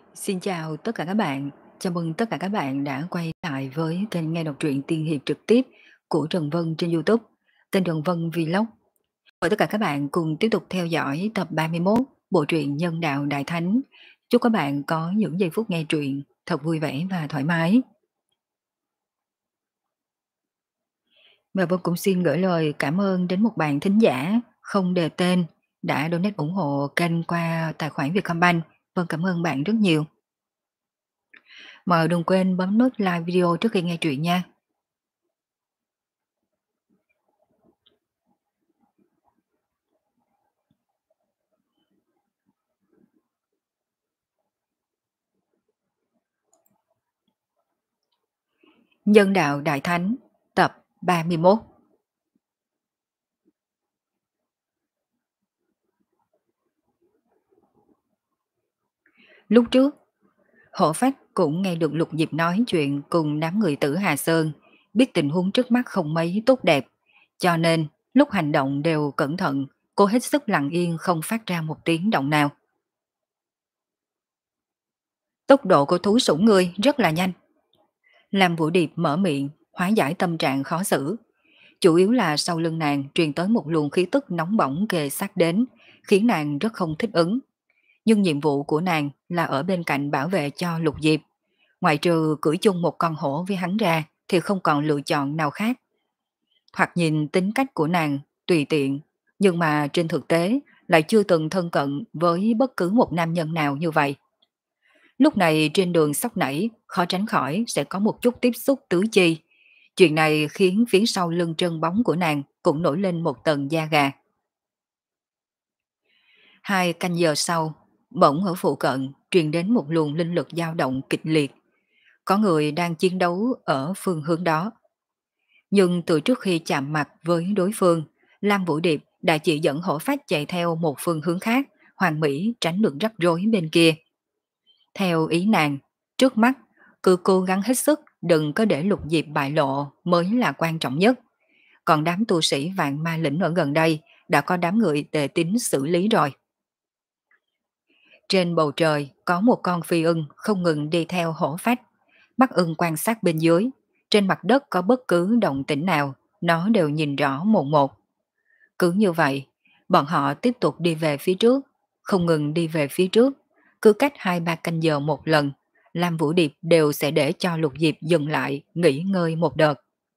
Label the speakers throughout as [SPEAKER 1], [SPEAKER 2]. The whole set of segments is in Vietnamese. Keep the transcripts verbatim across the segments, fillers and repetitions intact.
[SPEAKER 1] Xin chào tất cả các bạn. Chào mừng tất cả các bạn đã quay lại với kênh nghe đọc truyện tiên hiệp trực tiếp của Trần Vân trên YouTube, tên Trần Vân Vlog. Mời tất cả các bạn cùng tiếp tục theo dõi tập ba mươi mốt bộ truyện Nhân đạo Đại Thánh. Chúc các bạn có những giây phút nghe truyện thật vui vẻ và thoải mái. Và Vân cũng xin gửi lời cảm ơn đến một bạn thính giả không đề tên đã donate ủng hộ kênh qua tài khoản Vietcombank. Vân cảm ơn bạn rất nhiều. Mà đừng quên bấm nút like video trước khi nghe truyện nha. Nhân đạo Đại Thánh tập ba mươi mốt. Lúc trước, Hổ Phách cũng nghe được Lục Diệp nói chuyện cùng đám người Tử Hà Sơn, biết tình huống trước mắt không mấy tốt đẹp, cho nên lúc hành động đều cẩn thận, cô hết sức lặng yên không phát ra một tiếng động nào. Tốc độ của thú sủng ngươi rất là nhanh. Làm Vũ Điệp mở miệng, hóa giải tâm trạng khó xử. Chủ yếu là sau lưng nàng truyền tới một luồng khí tức nóng bỏng kề sát đến, khiến nàng rất không thích ứng. Nhưng nhiệm vụ của nàng là ở bên cạnh bảo vệ cho Lục Diệp. Ngoại trừ cưỡi chung một con hổ với hắn ra thì không còn lựa chọn nào khác. Hoặc nhìn tính cách của nàng tùy tiện, nhưng mà trên thực tế lại chưa từng thân cận với bất cứ một nam nhân nào như vậy. Lúc này trên đường sóc nảy, khó tránh khỏi sẽ có một chút tiếp xúc tứ chi. Chuyện này khiến phía sau lưng trơn bóng của nàng cũng nổi lên một tầng da gà. Hai canh giờ sau, bỗng ở phụ cận truyền đến một luồng linh lực dao động kịch liệt. Có người đang chiến đấu ở phương hướng đó. Nhưng từ trước khi chạm mặt với đối phương, Lam Vũ Điệp đã chỉ dẫn Hổ Phách chạy theo một phương hướng khác, Hoàng Mỹ tránh được rắc rối bên kia. Theo ý nàng, trước mắt, cứ cố gắng hết sức đừng có để Lục Diệp bại lộ mới là quan trọng nhất. Còn đám tu sĩ vạn ma lĩnh ở gần đây đã có đám người tề tín xử lý rồi. Trên bầu trời có một con phi ưng không ngừng đi theo Hổ Phách. Mắt ưng quan sát bên dưới, trên mặt đất có bất cứ động tĩnh nào, nó đều nhìn rõ một một. Cứ như vậy, bọn họ tiếp tục đi về phía trước, không ngừng đi về phía trước, cứ cách hai ba canh giờ một lần, Lam Vũ Điệp đều sẽ để cho Lục Diệp dừng lại, nghỉ ngơi một đợt.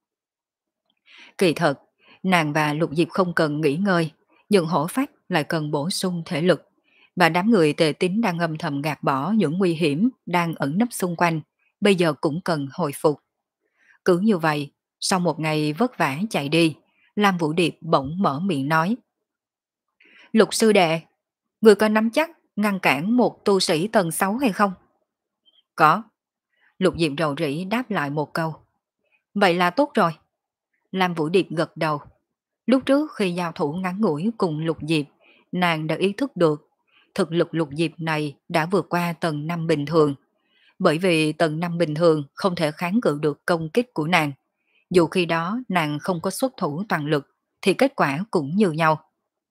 [SPEAKER 1] Kỳ thật, nàng và Lục Diệp không cần nghỉ ngơi, nhưng Hổ Phách lại cần bổ sung thể lực. Và đám người tề tín đang âm thầm gạt bỏ những nguy hiểm đang ẩn nấp xung quanh, bây giờ cũng cần hồi phục. Cứ như vậy, sau một ngày vất vả chạy đi, Lam Vũ Điệp bỗng mở miệng nói. Lục sư đệ, người có nắm chắc ngăn cản một tu sĩ tầng sáu hay không? Có. Lục Diệp rầu rĩ đáp lại một câu. Vậy là tốt rồi. Lam Vũ Điệp gật đầu. Lúc trước khi giao thủ ngắn ngủi cùng Lục Diệp, nàng đã ý thức được thực lực Lục Diệp này đã vượt qua tầng năm bình thường. Bởi vì tầng năm bình thường không thể kháng cự được công kích của nàng. Dù khi đó nàng không có xuất thủ toàn lực, thì kết quả cũng như nhau.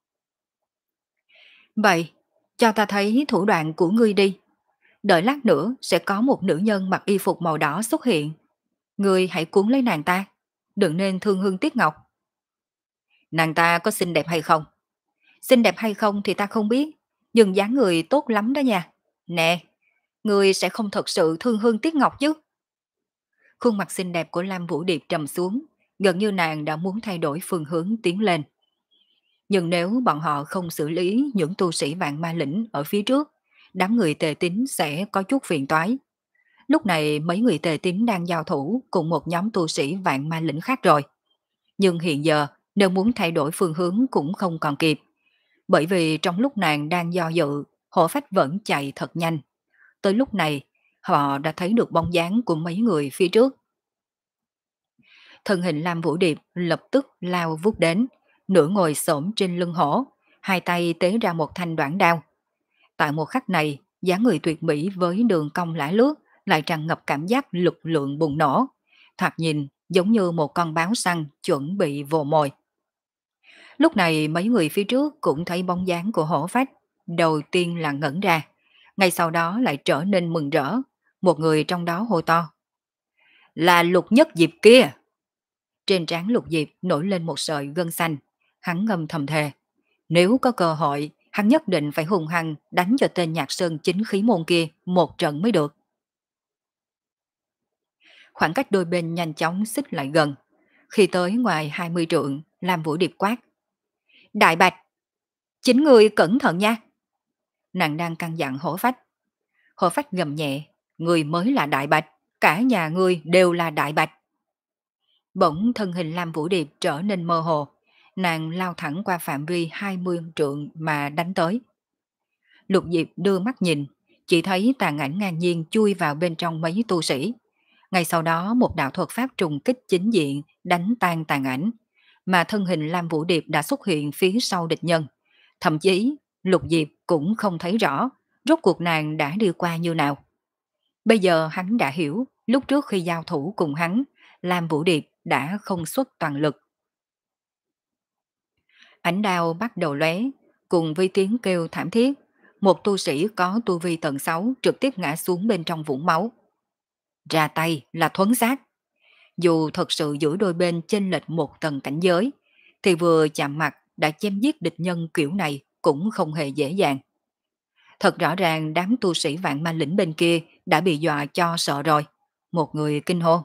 [SPEAKER 1] Vậy, cho ta thấy thủ đoạn của ngươi đi. Đợi lát nữa sẽ có một nữ nhân mặc y phục màu đỏ xuất hiện. Ngươi hãy cuốn lấy nàng ta, đừng nên thương hương tiếc ngọc. Nàng ta có xinh đẹp hay không? Xinh đẹp hay không thì ta không biết, nhưng dáng người tốt lắm đó nha. Nè, ngươi sẽ không thật sự thương hương tiếc ngọc chứ? Khuôn mặt xinh đẹp của Lam Vũ Điệp trầm xuống, gần như nàng đã muốn thay đổi phương hướng tiến lên. Nhưng nếu bọn họ không xử lý những tu sĩ vạn ma lĩnh ở phía trước, đám người tề tín sẽ có chút phiền toái. Lúc này mấy người tề tín đang giao thủ cùng một nhóm tu sĩ vạn ma lĩnh khác rồi. Nhưng hiện giờ nếu muốn thay đổi phương hướng cũng không còn kịp. Bởi vì trong lúc nàng đang do dự, Hổ Phách vẫn chạy thật nhanh. Tới lúc này, họ đã thấy được bóng dáng của mấy người phía trước. Thân hình Lam Vũ Điệp lập tức lao vút đến, nửa ngồi xổm trên lưng hổ, hai tay tế ra một thanh đoạn đao. Tại một khắc này, dáng người tuyệt mỹ với đường cong lả lướt lại tràn ngập cảm giác lực lượng bùng nổ. Thoạt nhìn giống như một con báo săn chuẩn bị vồ mồi. Lúc này mấy người phía trước cũng thấy bóng dáng của Hổ Phách, đầu tiên là ngẩn ra, Ngay sau đó lại trở nên mừng rỡ, một người trong đó hô to. Là Lục Nhất Diệp kia! Trên trán Lục Diệp nổi lên một sợi gân xanh, hắn ngâm thầm thề. Nếu có cơ hội, hắn nhất định phải hùng hăng đánh cho tên Nhạc Sơn chính khí môn kia một trận mới được. Khoảng cách đôi bên nhanh chóng xích lại gần. Khi tới ngoài hai mươi trượng, Lam Vũ Điệp quát. Đại Bạch! Chính ngươi cẩn thận nha! Nàng đang căn dặn Hổ Phách. Hổ Phách gầm nhẹ. Ngươi mới là Đại Bạch, cả nhà ngươi đều là Đại Bạch. Bỗng thân hình Lam Vũ Điệp trở nên mơ hồ. Nàng lao thẳng qua phạm vi hai mươi trượng mà đánh tới. Lục Diệp đưa mắt nhìn, chỉ thấy tàn ảnh ngang nhiên chui vào bên trong mấy tu sĩ. Ngay sau đó một đạo thuật pháp trùng kích chính diện đánh tan tàn ảnh, mà thân hình Lam Vũ Điệp đã xuất hiện phía sau địch nhân. Thậm chí Lục Diệp cũng không thấy rõ rốt cuộc nàng đã đi qua như nào. Bây giờ hắn đã hiểu, lúc trước khi giao thủ cùng hắn, Lam Vũ Điệp đã không xuất toàn lực. Ánh đao bắt đầu lóe, cùng với tiếng kêu thảm thiết, một tu sĩ có tu vi tầng sáu trực tiếp ngã xuống bên trong vũng máu. Ra tay là thuấn sát. Dù thật sự giữa đôi bên chênh lệch một tầng cảnh giới, thì vừa chạm mặt đã chém giết địch nhân kiểu này cũng không hề dễ dàng. Thật rõ ràng đám tu sĩ vạn ma lĩnh bên kia đã bị dọa cho sợ rồi. Một người kinh hô.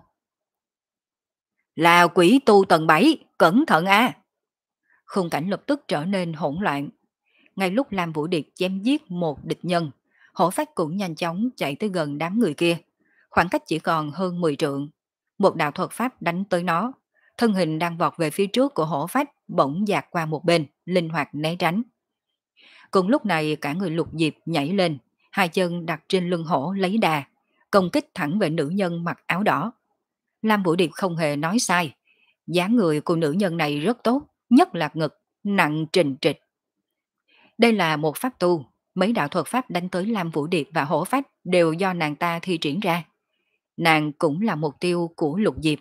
[SPEAKER 1] Là quỷ tu tầng bảy, cẩn thận a! Khung cảnh lập tức trở nên hỗn loạn. Ngay lúc Lam Vũ Điệp chém giết một địch nhân, Hổ Phách cũng nhanh chóng chạy tới gần đám người kia. Khoảng cách chỉ còn hơn mười trượng. Một đạo thuật pháp đánh tới nó. Thân hình đang vọt về phía trước của Hổ Phách bỗng dạt qua một bên, linh hoạt né tránh. Cùng lúc này cả người Lục Diệp nhảy lên, hai chân đặt trên lưng hổ lấy đà, công kích thẳng về nữ nhân mặc áo đỏ. Lam Vũ Điệp không hề nói sai. Dáng người của nữ nhân này rất tốt, nhất là ngực, nặng trình trịch. Đây là một pháp tu, mấy đạo thuật pháp đánh tới Lam Vũ Điệp và Hổ Phách đều do nàng ta thi triển ra. Nàng cũng là mục tiêu của Lục Diệp.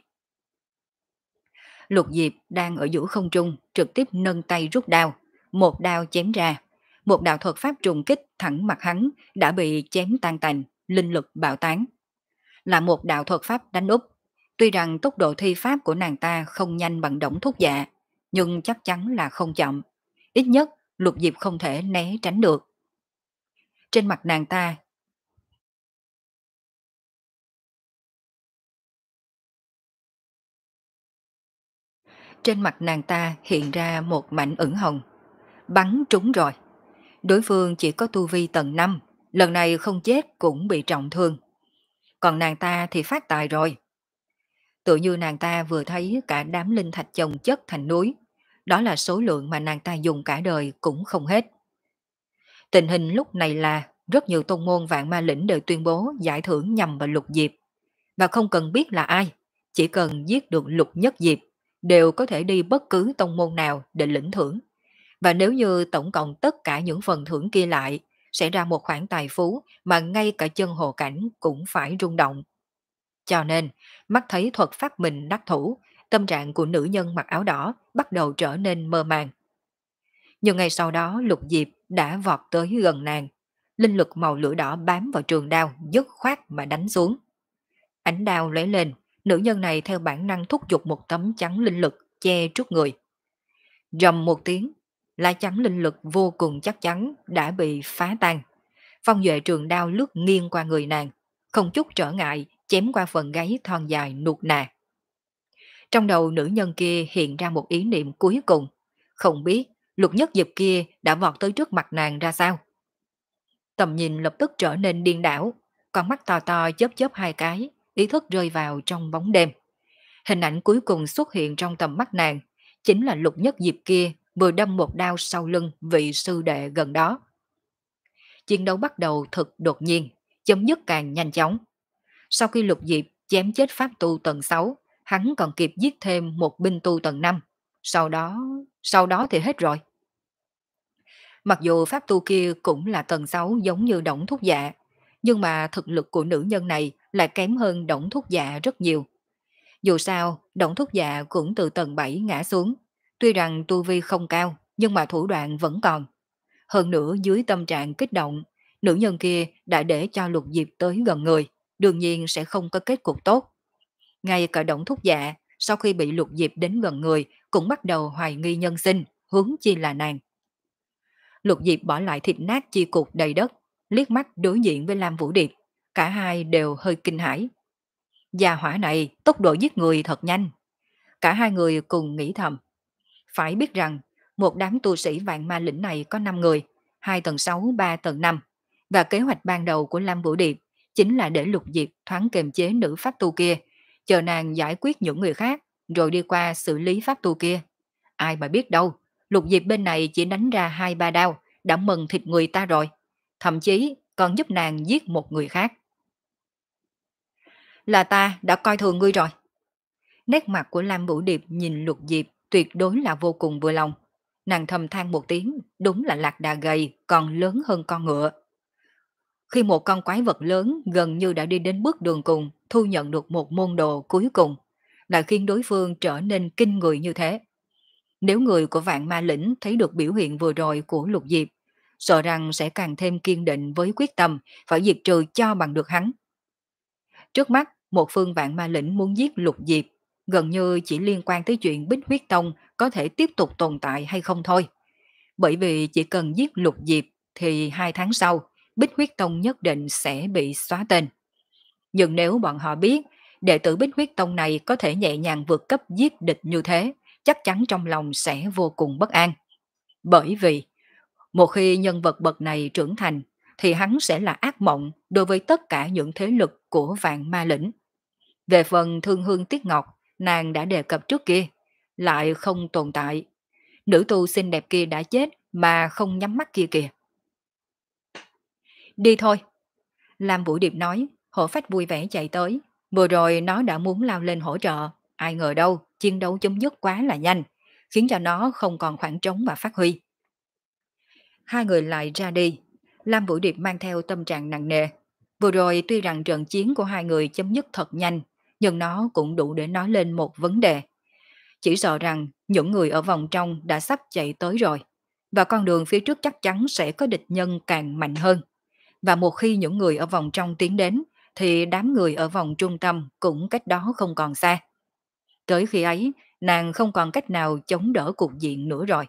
[SPEAKER 1] Lục Diệp đang ở giữa không trung, trực tiếp nâng tay rút đao, một đao chém ra. Một đạo thuật pháp trùng kích thẳng mặt hắn đã bị chém tan tành, linh lực bạo tán. Là một đạo thuật pháp đánh úp. Tuy rằng tốc độ thi pháp của nàng ta không nhanh bằng Đổng Thúc Dạ, nhưng chắc chắn là không chậm. Ít nhất Lục Diệp không thể né tránh được. Trên mặt nàng ta Trên mặt nàng ta hiện ra một mảnh ửng hồng. Bắn trúng rồi. Đối phương chỉ có tu vi tầng năm, lần này không chết cũng bị trọng thương. Còn nàng ta thì phát tài rồi. Tự như nàng ta vừa thấy cả đám linh thạch chồng chất thành núi. Đó là số lượng mà nàng ta dùng cả đời cũng không hết. Tình hình lúc này là rất nhiều tông môn vạn ma lĩnh đều tuyên bố giải thưởng nhằm vào Lục Diệp. Và không cần biết là ai, chỉ cần giết được Lục Nhất Diệp, đều có thể đi bất cứ tông môn nào để lĩnh thưởng. Và nếu như tổng cộng tất cả những phần thưởng kia lại, sẽ ra một khoản tài phú mà ngay cả chân hồ cảnh cũng phải rung động. Cho nên, mắt thấy thuật pháp mình đắc thủ, tâm trạng của nữ nhân mặc áo đỏ bắt đầu trở nên mơ màng. Nhưng ngay sau đó Lục Diệp đã vọt tới gần nàng. Linh lực màu lửa đỏ bám vào trường đao, dứt khoát mà đánh xuống. Ánh đao lóe lên, nữ nhân này theo bản năng thúc giục một tấm chắn linh lực che trước người. Rầm một tiếng, lá chắn linh lực vô cùng chắc chắn đã bị phá tan. Phong duệ trường đao lướt nghiêng qua người nàng, không chút trở ngại chém qua phần gáy thon dài nuột nà. Trong đầu nữ nhân kia hiện ra một ý niệm cuối cùng, không biết Lục Nhất Diệp kia đã vọt tới trước mặt nàng ra sao. Tầm nhìn lập tức trở nên điên đảo, con mắt to to chớp chớp hai cái, ý thức rơi vào trong bóng đêm. Hình ảnh cuối cùng xuất hiện trong tầm mắt nàng, chính là Lục Nhất Diệp kia vừa đâm một đao sau lưng vị sư đệ gần đó. Chiến đấu bắt đầu thật đột nhiên, chấm dứt càng nhanh chóng. Sau khi Lục Diệp chém chết pháp tu tầng sáu, hắn còn kịp giết thêm một binh tu tầng năm. Sau đó, sau đó thì hết rồi. Mặc dù pháp tu kia cũng là tầng sáu giống như Đổng Thúc Dạ, nhưng mà thực lực của nữ nhân này lại kém hơn Đổng Thúc Dạ rất nhiều. Dù sao, Đổng Thúc Dạ cũng từ tầng bảy ngã xuống. Tuy rằng tu vi không cao, nhưng mà thủ đoạn vẫn còn. Hơn nữa dưới tâm trạng kích động, nữ nhân kia đã để cho Lục Diệp tới gần người, đương nhiên sẽ không có kết cục tốt. Ngay cả Đổng Thúc Dạ, sau khi bị Lục Diệp đến gần người, cũng bắt đầu hoài nghi nhân sinh, huống chi là nàng. Lục Diệp bỏ lại thịt nát chi cục đầy đất, liếc mắt đối diện với Lam Vũ Điệp, cả hai đều hơi kinh hãi. Gia hỏa này tốc độ giết người thật nhanh. Cả hai người cùng nghĩ thầm. Phải biết rằng, một đám tu sĩ vạn ma lĩnh này có năm người, hai tầng sáu, ba tầng năm, và kế hoạch ban đầu của Lam Vũ Điệp chính là để Lục Diệp thoáng kềm chế nữ pháp tu kia, chờ nàng giải quyết những người khác, rồi đi qua xử lý pháp tu kia. Ai mà biết đâu, Lục Diệp bên này chỉ đánh ra hai ba đao, đã mần thịt người ta rồi, thậm chí còn giúp nàng giết một người khác. Là ta đã coi thường ngươi rồi. Nét mặt của Lam Vũ Điệp nhìn Lục Diệp tuyệt đối là vô cùng vừa lòng. Nàng thầm than một tiếng, đúng là lạc đà gầy còn lớn hơn con ngựa. Khi một con quái vật lớn gần như đã đi đến bước đường cùng, thu nhận được một môn đồ cuối cùng, lại khiến đối phương trở nên kinh người như thế. Nếu người của vạn ma lĩnh thấy được biểu hiện vừa rồi của Lục Diệp, sợ rằng sẽ càng thêm kiên định với quyết tâm phải diệt trừ cho bằng được hắn. Trước mắt, một phương vạn ma lĩnh muốn giết Lục Diệp, gần như chỉ liên quan tới chuyện Bích Huyết Tông có thể tiếp tục tồn tại hay không thôi. Bởi vì chỉ cần giết Lục Diệp thì hai tháng sau, Bích Huyết Tông nhất định sẽ bị xóa tên. Nhưng nếu bọn họ biết đệ tử Bích Huyết Tông này có thể nhẹ nhàng vượt cấp giết địch như thế, chắc chắn trong lòng sẽ vô cùng bất an. Bởi vì, một khi nhân vật bậc này trưởng thành, thì hắn sẽ là ác mộng đối với tất cả những thế lực của vạn ma lĩnh. Về phần Thương Hương Tiết Ngọc, nàng đã đề cập trước kia, lại không tồn tại. Nữ tu xinh đẹp kia đã chết mà không nhắm mắt kia kìa. Đi thôi. Lam Vũ Điệp nói, hổ phách vui vẻ chạy tới. Vừa rồi nó đã muốn lao lên hỗ trợ. Ai ngờ đâu, chiến đấu chấm dứt quá là nhanh, khiến cho nó không còn khoảng trống mà phát huy. Hai người lại ra đi. Lam Vũ Điệp mang theo tâm trạng nặng nề. Vừa rồi tuy rằng trận chiến của hai người chấm dứt thật nhanh, nhưng nó cũng đủ để nói lên một vấn đề. Chỉ sợ rằng những người ở vòng trong đã sắp chạy tới rồi, và con đường phía trước chắc chắn sẽ có địch nhân càng mạnh hơn. Và một khi những người ở vòng trong tiến đến, thì đám người ở vòng trung tâm cũng cách đó không còn xa. Tới khi ấy, nàng không còn cách nào chống đỡ cục diện nữa rồi.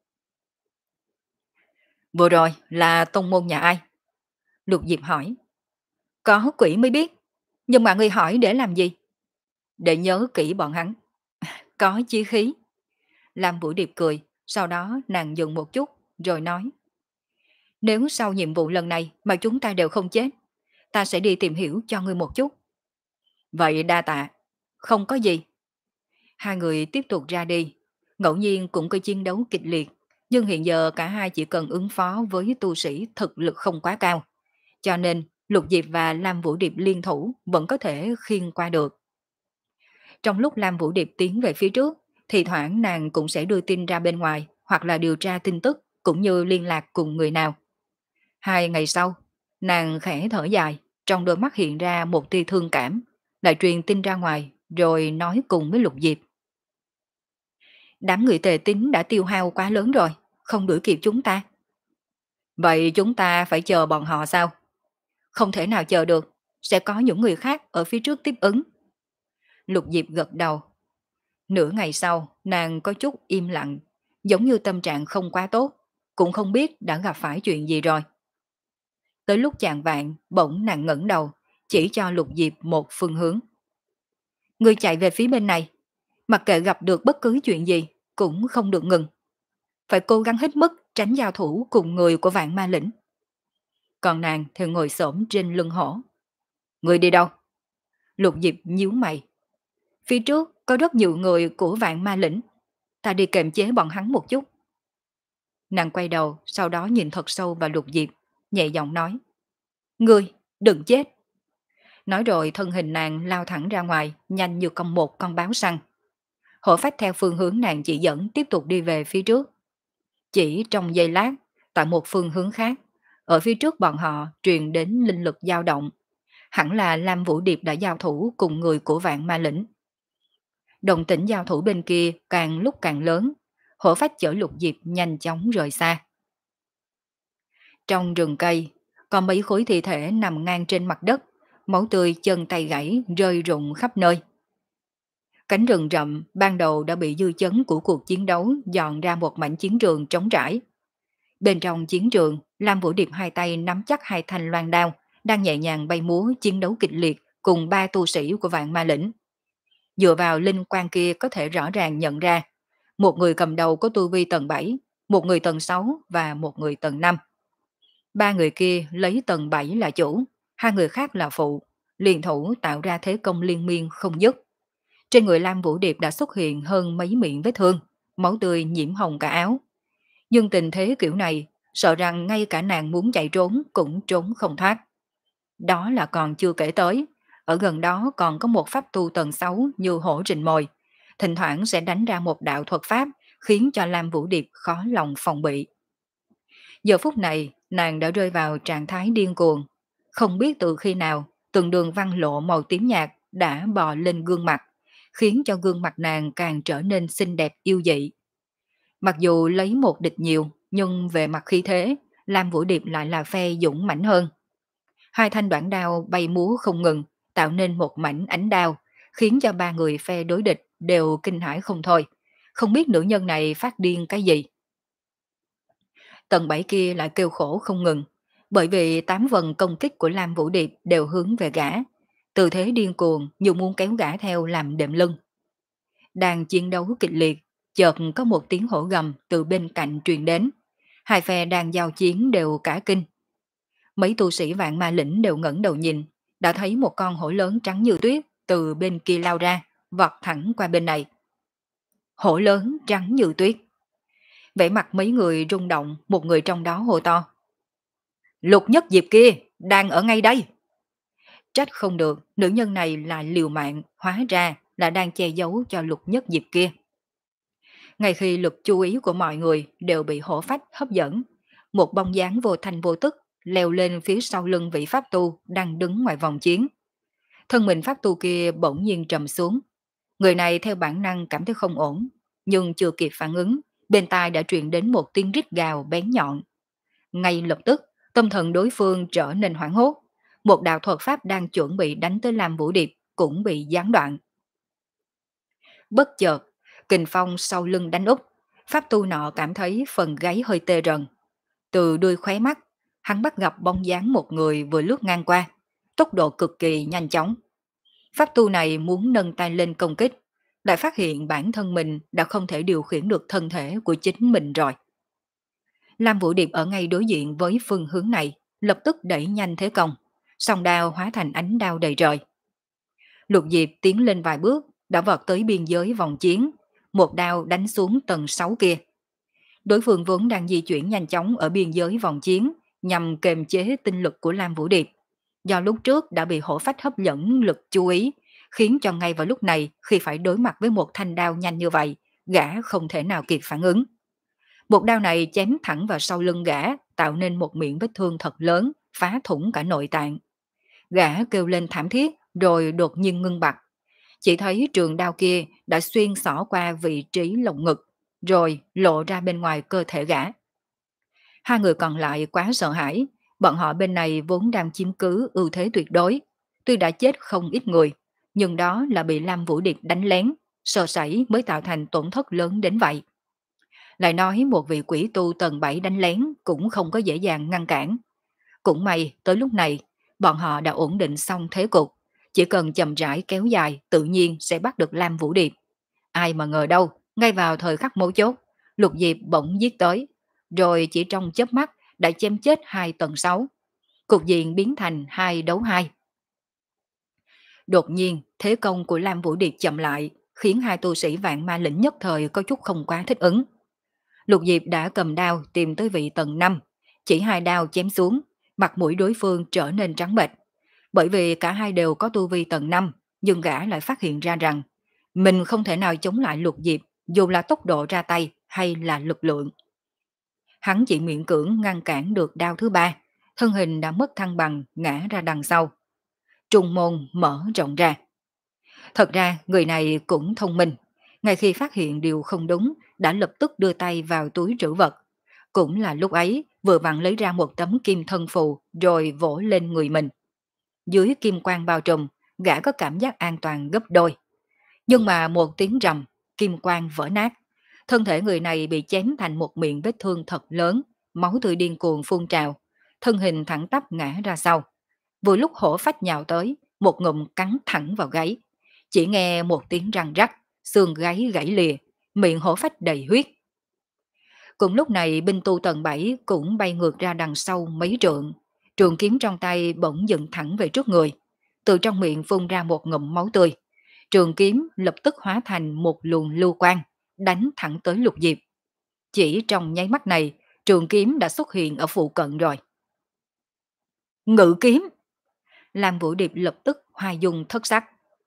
[SPEAKER 1] Vừa rồi là tông môn nhà ai? Lục Diệp hỏi. Có quỷ mới biết, nhưng mà ngươi hỏi để làm gì? Để nhớ kỹ bọn hắn. Có chí khí. Lam Vũ Điệp cười, sau đó nàng dừng một chút, rồi nói. Nếu sau nhiệm vụ lần này mà chúng ta đều không chết, ta sẽ đi tìm hiểu cho ngươi một chút. Vậy đa tạ, không có gì. Hai người tiếp tục ra đi, ngẫu nhiên cũng có chiến đấu kịch liệt, nhưng hiện giờ cả hai chỉ cần ứng phó với tu sĩ thực lực không quá cao. Cho nên Lục Diệp và Lam Vũ Điệp liên thủ vẫn có thể khiêng qua được. Trong lúc Lam Vũ Điệp tiến về phía trước, thì thoảng nàng cũng sẽ đưa tin ra bên ngoài hoặc là điều tra tin tức cũng như liên lạc cùng người nào. Hai ngày sau, nàng khẽ thở dài, trong đôi mắt hiện ra một tia thương cảm, lại truyền tin ra ngoài rồi nói cùng với Lục Diệp. Đám người Tề Tín đã tiêu hao quá lớn rồi, không đuổi kịp chúng ta. Vậy chúng ta phải chờ bọn họ sao? Không thể nào chờ được, sẽ có những người khác ở phía trước tiếp ứng. Lục Diệp gật đầu. Nửa ngày sau, nàng có chút im lặng, giống như tâm trạng không quá tốt, cũng không biết đã gặp phải chuyện gì rồi. Tới lúc chạng vạn, bỗng nàng ngẩng đầu, chỉ cho Lục Diệp một phương hướng. Ngươi chạy về phía bên này, mặc kệ gặp được bất cứ chuyện gì, cũng không được ngừng. Phải cố gắng hết mức tránh giao thủ cùng người của vạn ma lĩnh. Còn nàng thì ngồi xổm trên lưng hổ. Ngươi đi đâu? Lục Diệp nhíu mày. Phía trước có rất nhiều người của vạn ma lĩnh, ta đi kềm chế bọn hắn một chút. Nàng quay đầu, sau đó nhìn thật sâu vào Lục Diệp, nhẹ giọng nói. Ngươi, đừng chết. Nói rồi thân hình nàng lao thẳng ra ngoài, nhanh như con một con báo săn. Hổ phách theo phương hướng nàng chỉ dẫn tiếp tục đi về phía trước. Chỉ trong giây lát, tại một phương hướng khác, ở phía trước bọn họ truyền đến linh lực dao động. Hẳn là Lam Vũ Điệp đã giao thủ cùng người của vạn ma lĩnh. Động tĩnh giao thủ bên kia càng lúc càng lớn, hổ phách chở Lục Diệp nhanh chóng rời xa. Trong rừng cây, Có mấy khối thi thể nằm ngang trên mặt đất, máu tươi chân tay gãy rơi rụng khắp nơi. Cánh rừng rậm ban đầu đã bị dư chấn của cuộc chiến đấu dọn ra một mảnh chiến trường trống trải. Bên trong chiến trường, Lam Vũ Điệp hai tay nắm chắc hai thanh loan đao, đang nhẹ nhàng bay múa chiến đấu kịch liệt cùng ba tu sĩ của Vạn Ma Lĩnh. Dựa vào linh quan kia có thể rõ ràng nhận ra, một người cầm đầu có tu vi tầng bảy, một người tầng sáu và một người tầng năm. Ba người kia lấy tầng bảy là chủ, hai người khác là phụ, liên thủ tạo ra thế công liên miên không dứt. Trên người Lam Vũ Điệp đã xuất hiện hơn mấy miệng vết thương, máu tươi nhiễm hồng cả áo. Nhưng tình thế kiểu này, sợ rằng ngay cả nàng muốn chạy trốn cũng trốn không thoát. Đó là còn chưa kể tới, ở gần đó còn có một pháp tu tầng sáu như hổ rình mồi, thỉnh thoảng sẽ đánh ra một đạo thuật pháp khiến cho Lam Vũ Điệp khó lòng phòng bị. Giờ phút này, nàng đã rơi vào trạng thái điên cuồng. Không biết từ khi nào, từng đường văn lộ màu tím nhạt đã bò lên gương mặt, khiến cho gương mặt nàng càng trở nên xinh đẹp yêu dị. Mặc dù lấy một địch nhiều, nhưng về mặt khí thế, Lam Vũ Điệp lại là phe dũng mãnh hơn. Hai thanh đoạn đao bay múa không ngừng, tạo nên một mảnh ánh đao, khiến cho ba người phe đối địch đều kinh hãi không thôi. Không biết nữ nhân này phát điên cái gì. Tầng bảy kia lại kêu khổ không ngừng, bởi vì tám vần công kích của Lam Vũ Điệp đều hướng về gã. Từ thế điên cuồng như muốn kéo gã theo làm đệm lưng. Đang chiến đấu kịch liệt, chợt có một tiếng hổ gầm từ bên cạnh truyền đến. Hai phe đang giao chiến đều cả kinh. Mấy tu sĩ Vạn Ma Lĩnh đều ngẩng đầu nhìn, đã thấy một con hổ lớn trắng như tuyết từ bên kia lao ra, vọt thẳng qua bên này. Hổ lớn trắng như tuyết. Vẻ mặt mấy người rung động, một người trong đó hô to. Lục Nhất Diệp kia, đang ở ngay đây. Trách không được, nữ nhân này là liều mạng, hóa ra là đang che giấu cho Lục Nhất Diệp kia. Ngay khi lực chú ý của mọi người đều bị hổ phách hấp dẫn, một bóng dáng vô thành vô tức leo lên phía sau lưng vị pháp tu đang đứng ngoài vòng chiến. Thân mình pháp tu kia bỗng nhiên trầm xuống. Người này theo bản năng cảm thấy không ổn, nhưng chưa kịp phản ứng, bên tai đã truyền đến một tiếng rít gào bén nhọn. Ngay lập tức, tâm thần đối phương trở nên hoảng hốt. Một đạo thuật pháp đang chuẩn bị đánh tới Lam Vũ Điệp cũng bị gián đoạn. Bất chợt, kình phong sau lưng đánh úp, pháp tu nọ cảm thấy phần gáy hơi tê rần. Từ đuôi khóe mắt, hắn bắt gặp bóng dáng một người vừa lướt ngang qua, tốc độ cực kỳ nhanh chóng. Pháp tu này muốn nâng tay lên công kích, lại phát hiện bản thân mình đã không thể điều khiển được thân thể của chính mình rồi. Lam Vũ Điệp ở ngay đối diện với phương hướng này, lập tức đẩy nhanh thế công, song đao hóa thành ánh đao đầy trời. Lục Diệp tiến lên vài bước, đã vọt tới biên giới vòng chiến, một đao đánh xuống tầng sáu kia. Đối phương vốn đang di chuyển nhanh chóng ở biên giới vòng chiến, nhằm kềm chế tinh lực của Lam Vũ Điệp. Do lúc trước đã bị hổ phách hấp dẫn lực chú ý, khiến cho ngay vào lúc này khi phải đối mặt với một thanh đao nhanh như vậy, gã không thể nào kịp phản ứng. Một đao này chém thẳng vào sau lưng gã, tạo nên một miệng vết thương thật lớn, phá thủng cả nội tạng. Gã kêu lên thảm thiết, rồi đột nhiên ngưng bặt. Chỉ thấy trường đao kia đã xuyên xỏ qua vị trí lồng ngực, rồi lộ ra bên ngoài cơ thể gã. Hai người còn lại quá sợ hãi, bọn họ bên này vốn đang chiếm cứ ưu thế tuyệt đối. Tuy đã chết không ít người, nhưng đó là bị Lam Vũ Điệp đánh lén, sơ sẩy mới tạo thành tổn thất lớn đến vậy. Lại nói một vị quỷ tu tầng bảy đánh lén cũng không có dễ dàng ngăn cản. Cũng may tới lúc này, bọn họ đã ổn định xong thế cục, chỉ cần chậm rãi kéo dài tự nhiên sẽ bắt được Lam Vũ Điệp. Ai mà ngờ đâu, ngay vào thời khắc mấu chốt, Lục Diệp bỗng giết tới, rồi chỉ trong chớp mắt đã chém chết hai tầng sáu. Cục diện biến thành hai đấu hai. Đột nhiên, thế công của Lam Vũ Điệp chậm lại, khiến hai tu sĩ Vạn Ma Lĩnh nhất thời có chút không quá thích ứng. Lục Diệp đã cầm đao tìm tới vị tầng năm, chỉ hai đao chém xuống, mặt mũi đối phương trở nên trắng bệch. Bởi vì cả hai đều có tu vi tầng năm, nhưng gã lại phát hiện ra rằng mình không thể nào chống lại Lục Diệp, dù là tốc độ ra tay hay là lực lượng. Hắn chỉ miễn cưỡng ngăn cản được đao thứ ba, thân hình đã mất thăng bằng, ngã ra đằng sau. Trùng môn mở rộng ra. Thật ra người này cũng thông minh, ngay khi phát hiện điều không đúng, đã lập tức đưa tay vào túi trữ vật. Cũng là lúc ấy, vừa vặn lấy ra một tấm kim thân phù rồi vỗ lên người mình. Dưới kim quang bao trùm, gã có cảm giác an toàn gấp đôi. Nhưng mà một tiếng rầm, kim quang vỡ nát. Thân thể người này bị chém thành một miệng vết thương thật lớn, máu tươi điên cuồng phun trào, thân hình thẳng tắp ngã ra sau. Vừa lúc hổ phách nhào tới, một ngụm cắn thẳng vào gáy. Chỉ nghe một tiếng răng rắc, xương gáy gãy lìa, miệng hổ phách đầy huyết. Cùng lúc này binh tu tầng bảy cũng bay ngược ra đằng sau mấy trượng. Trường kiếm trong tay bỗng dựng thẳng về trước người. Từ trong miệng phun ra một ngụm máu tươi. Trường kiếm lập tức hóa thành một luồng lưu quang, đánh thẳng tới Lục Diệp. Chỉ trong nháy mắt này, trường kiếm đã xuất hiện ở phụ cận rồi. Ngự kiếm! Lam Vũ Điệp lập tức hoa dung thất sắc.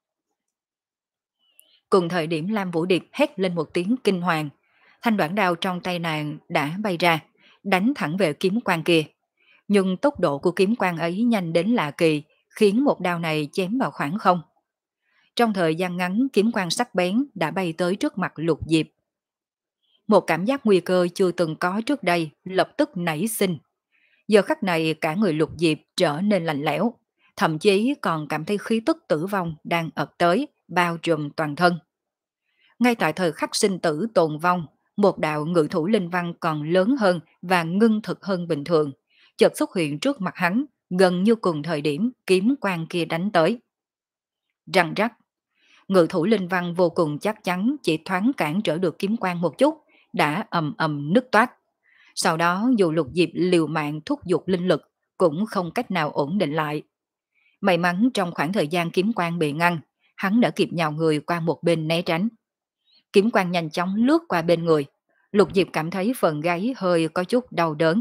[SPEAKER 1] Cùng thời điểm Lam Vũ Điệp hét lên một tiếng kinh hoàng, thanh đoạn đao trong tay nàng đã bay ra, đánh thẳng về kiếm quang kia. Nhưng tốc độ của kiếm quang ấy nhanh đến lạ kỳ, khiến một đao này chém vào khoảng không. Trong thời gian ngắn, kiếm quang sắc bén đã bay tới trước mặt Lục Diệp. Một cảm giác nguy cơ chưa từng có trước đây lập tức nảy sinh. Giờ khắc này cả người Lục Diệp trở nên lạnh lẽo, thậm chí còn cảm thấy khí tức tử vong đang ập tới, bao trùm toàn thân. Ngay tại thời khắc sinh tử tồn vong, một đạo ngự thủ linh văn còn lớn hơn và ngưng thực hơn bình thường, chợt xuất hiện trước mặt hắn, gần như cùng thời điểm kiếm quang kia đánh tới. Răng rắc, ngự thủ linh văn vô cùng chắc chắn chỉ thoáng cản trở được kiếm quang một chút, đã ầm ầm nứt toát. Sau đó dù Lục Diệp liều mạng thúc giục linh lực, cũng không cách nào ổn định lại. May mắn trong khoảng thời gian kiếm quang bị ngăn, hắn đã kịp nhào người qua một bên né tránh. Kiếm quang nhanh chóng lướt qua bên người, Lục Diệp cảm thấy phần gáy hơi có chút đau đớn.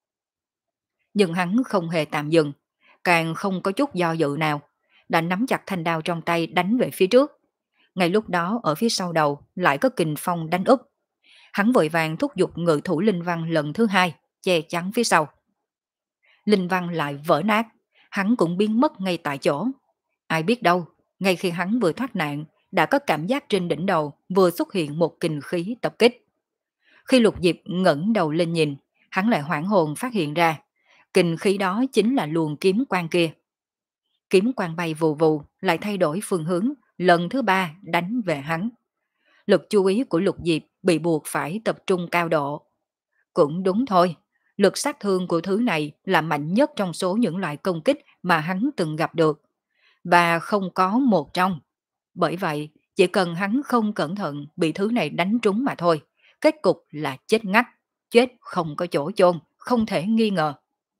[SPEAKER 1] Nhưng hắn không hề tạm dừng, càng không có chút do dự nào, đã nắm chặt thanh đao trong tay đánh về phía trước. Ngay lúc đó ở phía sau đầu lại có kình phong đánh úp. Hắn vội vàng thúc giục ngự thủ linh văn lần thứ hai, che chắn phía sau. Linh văn lại vỡ nát, hắn cũng biến mất ngay tại chỗ. Ai biết đâu, ngay khi hắn vừa thoát nạn, đã có cảm giác trên đỉnh đầu vừa xuất hiện một kình khí tập kích. Khi Lục Diệp ngẩng đầu lên nhìn, hắn lại hoảng hồn phát hiện ra, kình khí đó chính là luồng kiếm quang kia. Kiếm quang bay vù vù, lại thay đổi phương hướng, lần thứ ba đánh về hắn. Lực chú ý của Lục Diệp bị buộc phải tập trung cao độ. Cũng đúng thôi, lực sát thương của thứ này là mạnh nhất trong số những loại công kích mà hắn từng gặp được. Và không có một trong. Bởi vậy, chỉ cần hắn không cẩn thận bị thứ này đánh trúng mà thôi, kết cục là chết ngắt, chết không có chỗ chôn, không thể nghi ngờ.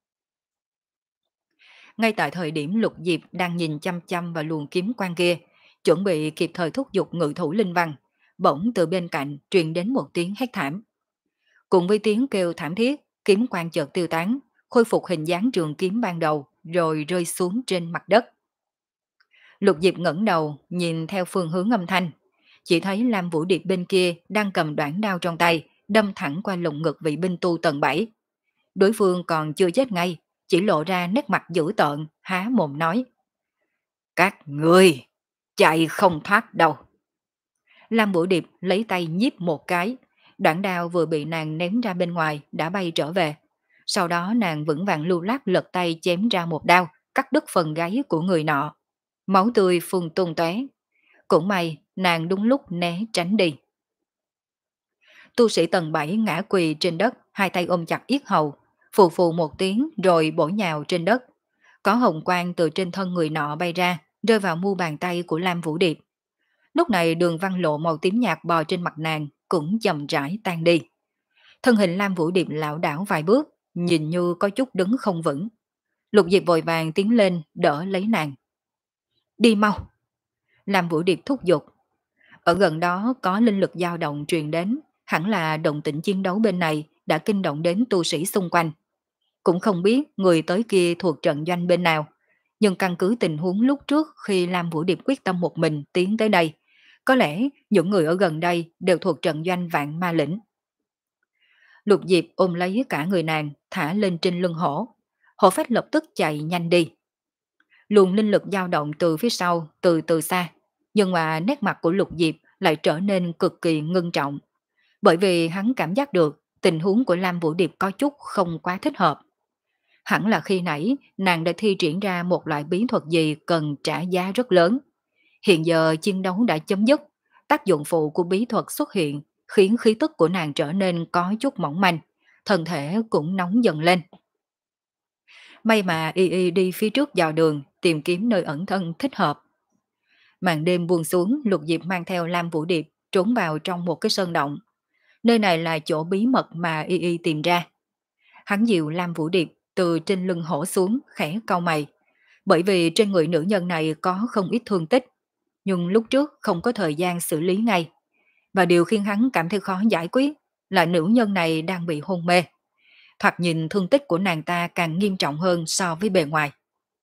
[SPEAKER 1] Ngay tại thời điểm Lục Diệp đang nhìn chăm chăm vào luồng kiếm quang kia, chuẩn bị kịp thời thúc giục ngự thủ linh văn, bỗng từ bên cạnh truyền đến một tiếng hét thảm. Cùng với tiếng kêu thảm thiết, kiếm quang chợt tiêu tán, khôi phục hình dáng trường kiếm ban đầu, rồi rơi xuống trên mặt đất. Lục Diệp ngẩng đầu, nhìn theo phương hướng âm thanh, chỉ thấy Lam Vũ Điệp bên kia đang cầm đoạn đao trong tay, đâm thẳng qua lồng ngực vị binh tu tầng bảy. Đối phương còn chưa chết ngay, chỉ lộ ra nét mặt dữ tợn, há mồm nói: "Các người, chạy không thoát đâu." Lam Vũ Điệp lấy tay nhíp một cái, đoạn đao vừa bị nàng ném ra bên ngoài đã bay trở về. Sau đó nàng vững vàng lưu loát lật tay chém ra một đao, cắt đứt phần gáy của người nọ. Máu tươi phun tung tóe. Cũng may, nàng đúng lúc né tránh đi. Tu sĩ tầng bảy ngã quỳ trên đất, hai tay ôm chặt yết hầu, phù phù một tiếng rồi bổ nhào trên đất. Có hồng quang từ trên thân người nọ bay ra, rơi vào mu bàn tay của Lam Vũ Điệp. Lúc này đường văn lộ màu tím nhạt bò trên mặt nàng cũng chậm rãi tan đi. Thân hình Lam Vũ Điệp lảo đảo vài bước, nhìn như có chút đứng không vững. Lục Diệp vội vàng tiến lên đỡ lấy nàng. "Đi mau!" Lam Vũ Điệp thúc giục. Ở gần đó có linh lực dao động truyền đến, hẳn là động tĩnh chiến đấu bên này đã kinh động đến tu sĩ xung quanh. Cũng không biết người tới kia thuộc trận doanh bên nào, nhưng căn cứ tình huống lúc trước khi Lam Vũ Điệp quyết tâm một mình tiến tới đây, có lẽ những người ở gần đây đều thuộc trận doanh Vạn Ma Lĩnh. Lục Diệp ôm lấy cả người nàng, thả lên trên lưng hổ. Hổ phách lập tức chạy nhanh đi. Luồng linh lực dao động từ phía sau, từ từ xa, nhưng mà nét mặt của Lục Diệp lại trở nên cực kỳ ngưng trọng. Bởi vì hắn cảm giác được Tình huống của Lam Vũ Điệp có chút không quá thích hợp. Hẳn là khi nãy nàng đã thi triển ra một loại bí thuật gì cần trả giá rất lớn. Hiện giờ chiến đấu đã chấm dứt, tác dụng phụ của bí thuật xuất hiện khiến khí tức của nàng trở nên có chút mỏng manh, thân thể cũng nóng dần lên. May mà Y Y đi phía trước dò đường tìm kiếm nơi ẩn thân thích hợp. Màn đêm buông xuống, Lục Diệp mang theo Lam Vũ Điệp trốn vào trong một cái sơn động. Nơi này là chỗ bí mật mà Y Y tìm ra. Hắn dìu Lam Vũ Điệp từ trên lưng hổ xuống, khẽ cau mày. Bởi vì trên người nữ nhân này có không ít thương tích, nhưng lúc trước không có thời gian xử lý ngay. Và điều khiến hắn cảm thấy khó giải quyết là nữ nhân này đang bị hôn mê. Thoạt nhìn thương tích của nàng ta càng nghiêm trọng hơn so với bề ngoài.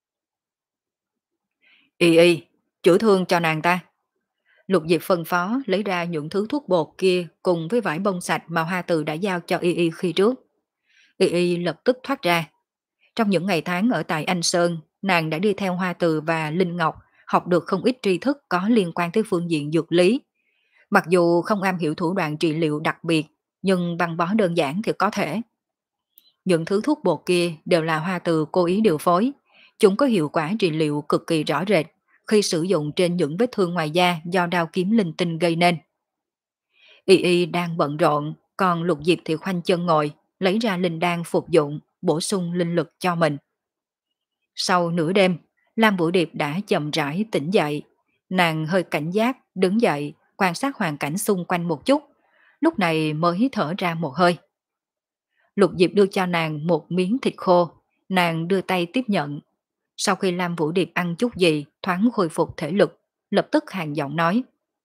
[SPEAKER 1] Y Y, chữa thương cho nàng ta. Lục Diệp phân phó lấy ra những thứ thuốc bột kia cùng với vải bông sạch mà Hoa Từ đã giao cho Y Y khi trước. Y Y lập tức thoát ra. Trong những ngày tháng ở tại Anh Sơn, nàng đã đi theo Hoa Từ và Linh Ngọc, học được không ít tri thức có liên quan tới phương diện dược lý. Mặc dù không am hiểu thủ đoạn trị liệu đặc biệt, nhưng băng bó đơn giản thì có thể. Những thứ thuốc bột kia đều là Hoa Từ cố ý điều phối. Chúng có hiệu quả trị liệu cực kỳ rõ rệt khi sử dụng trên những vết thương ngoài da do đao kiếm linh tinh gây nên. Y Y đang bận rộn, còn Lục Diệp thì khoanh chân ngồi, lấy ra linh đan phục dụng, bổ sung linh lực cho mình. Sau nửa đêm, Lam Vũ Điệp đã chậm rãi tỉnh dậy. Nàng hơi cảnh giác, đứng dậy, quan sát hoàn cảnh xung quanh một chút. Lúc này mới thở ra một hơi. Lục Diệp đưa cho nàng một miếng thịt khô. Nàng đưa tay tiếp nhận. Sau khi Lam Vũ Điệp ăn chút gì, thoáng khôi phục thể lực, lập tức hàng giọng nói.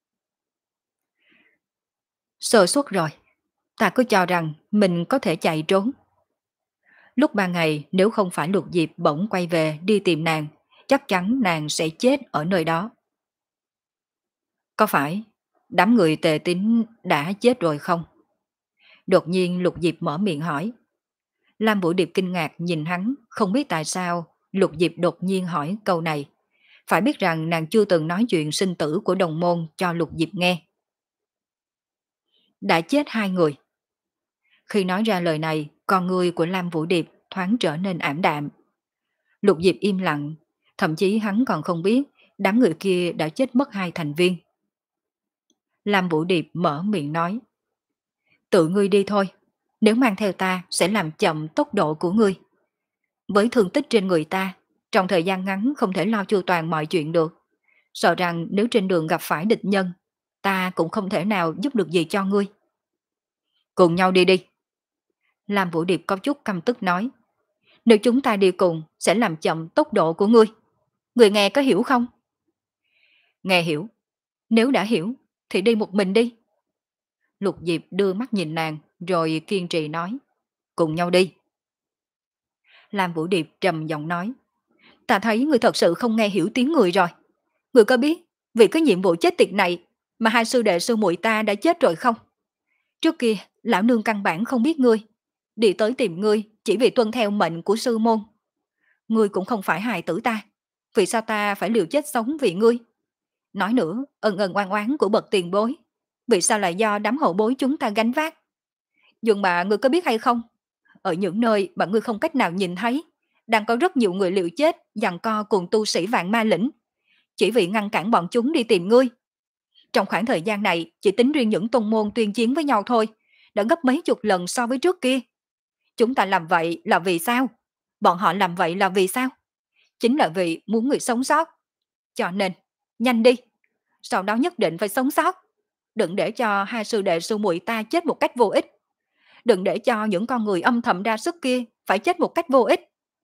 [SPEAKER 1] Sơ suất rồi. Ta cứ cho rằng mình có thể chạy trốn. Lúc ban ngày nếu không phải Lục Diệp bỗng quay về đi tìm nàng, chắc chắn nàng sẽ chết ở nơi đó. Có phải đám người Tề Tín đã chết rồi không? Đột nhiên Lục Diệp mở miệng hỏi. Lam Vũ Điệp kinh ngạc nhìn hắn, không biết tại sao Lục Diệp đột nhiên hỏi câu này. Phải biết rằng nàng chưa từng nói chuyện sinh tử của đồng môn cho Lục Diệp nghe. Đã chết hai người. Khi nói ra lời này, con người của Lam Vũ Điệp thoáng trở nên ảm đạm. Lục Diệp im lặng, thậm chí hắn còn không biết đám người kia đã chết mất hai thành viên. Lam Vũ Điệp mở miệng nói. Tự ngươi đi thôi, nếu mang theo ta sẽ làm chậm tốc độ của ngươi. Với thương tích trên người ta, trong thời gian ngắn không thể lo chu toàn mọi chuyện được. Sợ rằng nếu trên đường gặp phải địch nhân, ta cũng không thể nào giúp được gì cho ngươi. Cùng nhau đi đi. Lam Vũ Điệp có chút căm tức nói. Nếu chúng ta đi cùng sẽ làm chậm tốc độ của ngươi. Người nghe có hiểu không? Nghe hiểu. Nếu đã hiểu thì đi một mình đi. Lục Diệp đưa mắt nhìn nàng rồi kiên trì nói. Cùng nhau đi. Lam Vũ Điệp trầm giọng nói. Ta thấy người thật sự không nghe hiểu tiếng người rồi. Người có biết vì cái nhiệm vụ chết tiệt này mà hai sư đệ sư muội ta đã chết rồi không? Trước kia lão nương căn bản không biết ngươi. Đi tới tìm ngươi chỉ vì tuân theo mệnh của sư môn. Ngươi cũng không phải hài tử ta. Vì sao ta phải liều chết sống vì ngươi? Nói nữa, ân ân oan oán của bậc tiền bối. Vì sao lại do đám hậu bối chúng ta gánh vác? Nhưng mà ngươi có biết hay không? Ở những nơi mà ngươi không cách nào nhìn thấy, đang có rất nhiều người liều chết giằng co cùng tu sĩ vạn ma lĩnh. Chỉ vì ngăn cản bọn chúng đi tìm ngươi. Trong khoảng thời gian này, chỉ tính riêng những tôn môn tuyên chiến với nhau thôi, đã gấp mấy chục lần so với trước kia. Chúng ta làm vậy là vì sao? Bọn họ làm vậy là vì sao? Chính là vì muốn người sống sót. Cho nên, nhanh đi. Sau đó nhất định phải sống sót. Đừng để cho hai sư đệ sư muội ta chết một cách vô ích. Đừng để cho những con người âm thầm ra sức kia phải chết một cách vô ích.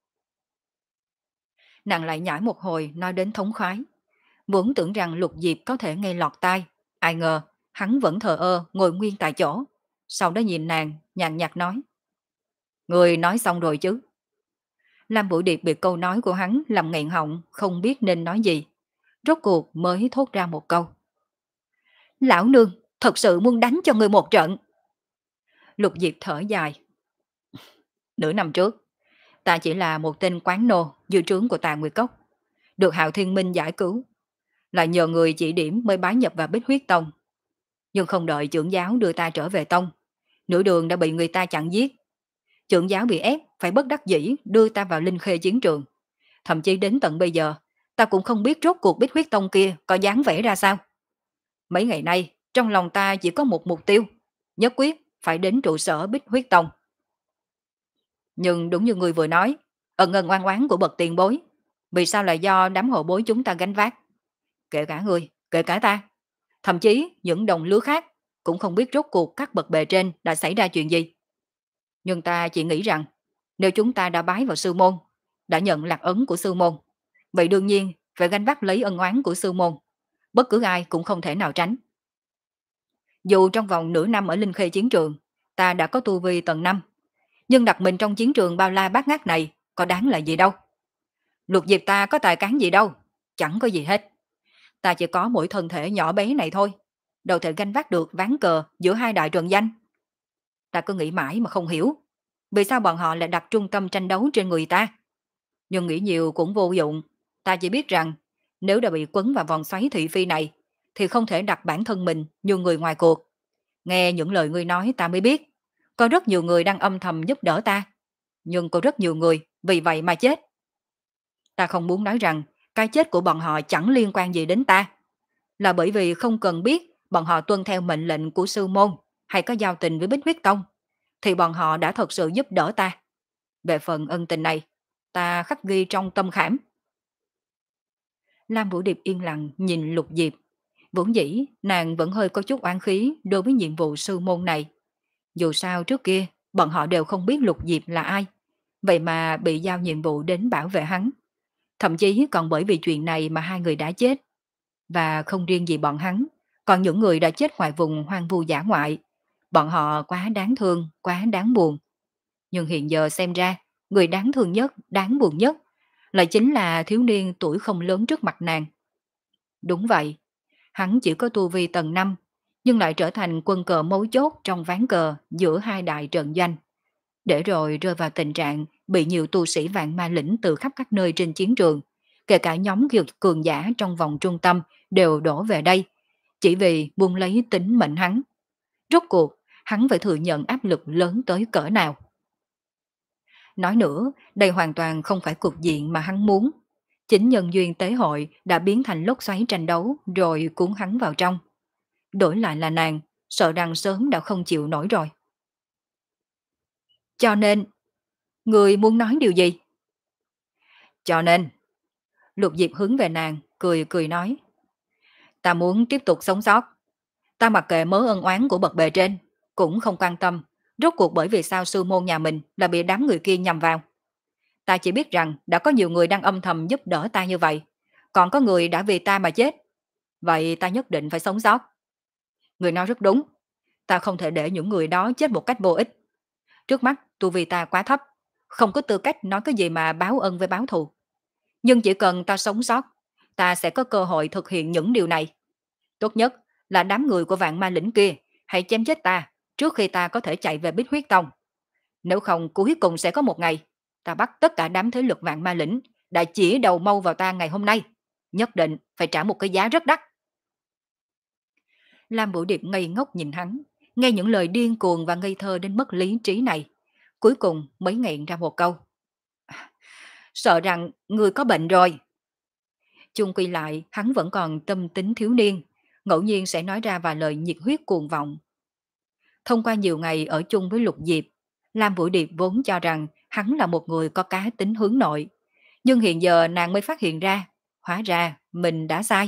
[SPEAKER 1] Nàng lại nhảy một hồi nói đến thống khoái. Vốn tưởng rằng Lục Diệp có thể nghe lọt tai. Ai ngờ, hắn vẫn thờ ơ ngồi nguyên tại chỗ. Sau đó nhìn nàng, nhàn nhạt nói. Người nói xong rồi chứ. Lam Vũ Điệp bị câu nói của hắn làm nghẹn họng, không biết nên nói gì. Rốt cuộc mới thốt ra một câu. Lão nương, thật sự muốn đánh cho người một trận. Lục Diệp thở dài. Nửa năm trước, ta chỉ là một tên quán nô dưới trướng của Tà Nguyệt Cốc. Được Hạo Thiên Minh giải cứu. Lại nhờ người chỉ điểm mới bái nhập vào Bích Huyết Tông. Nhưng không đợi trưởng giáo đưa ta trở về tông. Nửa đường đã bị người ta chặn giết. Trưởng giáo bị ép phải bất đắc dĩ đưa ta vào Linh Khê chiến trường. Thậm chí đến tận bây giờ, ta cũng không biết rốt cuộc Bích Huyết Tông kia có dáng vẻ ra sao. Mấy ngày nay, trong lòng ta chỉ có một mục tiêu, nhất quyết phải đến trụ sở Bích Huyết Tông. Nhưng đúng như người vừa nói, ân ân oan oán của bậc tiền bối, vì sao lại do đám hậu bối chúng ta gánh vác? Kể cả người, kể cả ta, thậm chí những đồng lứa khác cũng không biết rốt cuộc các bậc bề trên đã xảy ra chuyện gì. Nhưng ta chỉ nghĩ rằng, nếu chúng ta đã bái vào sư môn, đã nhận lạc ấn của sư môn, vậy đương nhiên phải gánh vác lấy ân oán của sư môn. Bất cứ ai cũng không thể nào tránh. Dù trong vòng nửa năm ở Linh Khê chiến trường, ta đã có tu vi tầng năm, nhưng đặt mình trong chiến trường bao la bát ngát này có đáng là gì đâu. Lục diệp ta có tài cán gì đâu, chẳng có gì hết. Ta chỉ có mỗi thân thể nhỏ bé này thôi, đâu thể gánh vác được ván cờ giữa hai đại trận danh. Ta cứ nghĩ mãi mà không hiểu, vì sao bọn họ lại đặt trung tâm tranh đấu trên người ta. Nhưng nghĩ nhiều cũng vô dụng, ta chỉ biết rằng nếu đã bị quấn vào vòng xoáy thị phi này, thì không thể đặt bản thân mình như người ngoài cuộc. Nghe những lời ngươi nói ta mới biết, có rất nhiều người đang âm thầm giúp đỡ ta, nhưng có rất nhiều người vì vậy mà chết. Ta không muốn nói rằng cái chết của bọn họ chẳng liên quan gì đến ta, là bởi vì không cần biết bọn họ tuân theo mệnh lệnh của sư môn hay có giao tình với Bích Huyết Tông, thì bọn họ đã thật sự giúp đỡ ta. Về phần ân tình này, ta khắc ghi trong tâm khảm. Lam Vũ Điệp yên lặng nhìn Lục Diệp. Vốn dĩ nàng vẫn hơi có chút oán khí đối với nhiệm vụ sư môn này. Dù sao trước kia bọn họ đều không biết Lục Diệp là ai, vậy mà bị giao nhiệm vụ đến bảo vệ hắn. Thậm chí còn bởi vì chuyện này mà hai người đã chết. Và không riêng gì bọn hắn, còn những người đã chết ngoài vùng hoang vu dã ngoại. Bọn họ quá đáng thương, quá đáng buồn. Nhưng hiện giờ xem ra, người đáng thương nhất, đáng buồn nhất lại chính là thiếu niên tuổi không lớn trước mặt nàng. Đúng vậy, hắn chỉ có tu vi tầng năm, nhưng lại trở thành quân cờ mấu chốt trong ván cờ giữa hai đại trận doanh. Để rồi rơi vào tình trạng bị nhiều tu sĩ vạn ma lĩnh từ khắp các nơi trên chiến trường, kể cả nhóm cường giả trong vòng trung tâm đều đổ về đây, chỉ vì buông lấy tính mệnh hắn. Rốt cuộc, hắn phải thừa nhận áp lực lớn tới cỡ nào. Nói nữa, đây hoàn toàn không phải cục diện mà hắn muốn. Chính nhân duyên tế hội đã biến thành lốc xoáy tranh đấu rồi cuốn hắn vào trong. Đổi lại là nàng, sợ rằng sớm đã không chịu nổi rồi. Cho nên, người muốn nói điều gì? Cho nên, Lục Diệp hướng về nàng, cười cười nói. Ta muốn tiếp tục sống sót. Ta mặc kệ mớ ân oán của bậc bề trên, cũng không quan tâm rốt cuộc bởi vì sao sư môn nhà mình là bị đám người kia nhầm vào. Ta chỉ biết rằng đã có nhiều người đang âm thầm giúp đỡ ta như vậy, còn có người đã vì ta mà chết. Vậy ta nhất định phải sống sót. Người nói rất đúng, ta không thể để những người đó chết một cách vô ích. Trước mắt tu vi ta quá thấp, không có tư cách nói cái gì mà báo ân với báo thù. Nhưng chỉ cần ta sống sót, ta sẽ có cơ hội thực hiện những điều này. Tốt nhất là đám người của vạn ma lĩnh kia hãy chém chết ta trước khi ta có thể chạy về Bích Huyết Tông. Nếu không cuối cùng sẽ có một ngày, ta bắt tất cả đám thế lực vạn ma lĩnh đã chỉ đầu mâu vào ta ngày hôm nay. Nhất định phải trả một cái giá rất đắt. Lam Vũ Điệp ngây ngốc nhìn hắn, nghe những lời điên cuồng và ngây thơ đến mất lý trí này. Cuối cùng mới nghẹn ra một câu. Sợ rằng người có bệnh rồi. Chung quy lại, hắn vẫn còn tâm tính thiếu niên, ngẫu nhiên sẽ nói ra vài lời nhiệt huyết cuồng vọng. Thông qua nhiều ngày ở chung với Lục Diệp, Lam Vũ Điệp vốn cho rằng hắn là một người có cá tính hướng nội. Nhưng hiện giờ nàng mới phát hiện ra, hóa ra mình đã sai.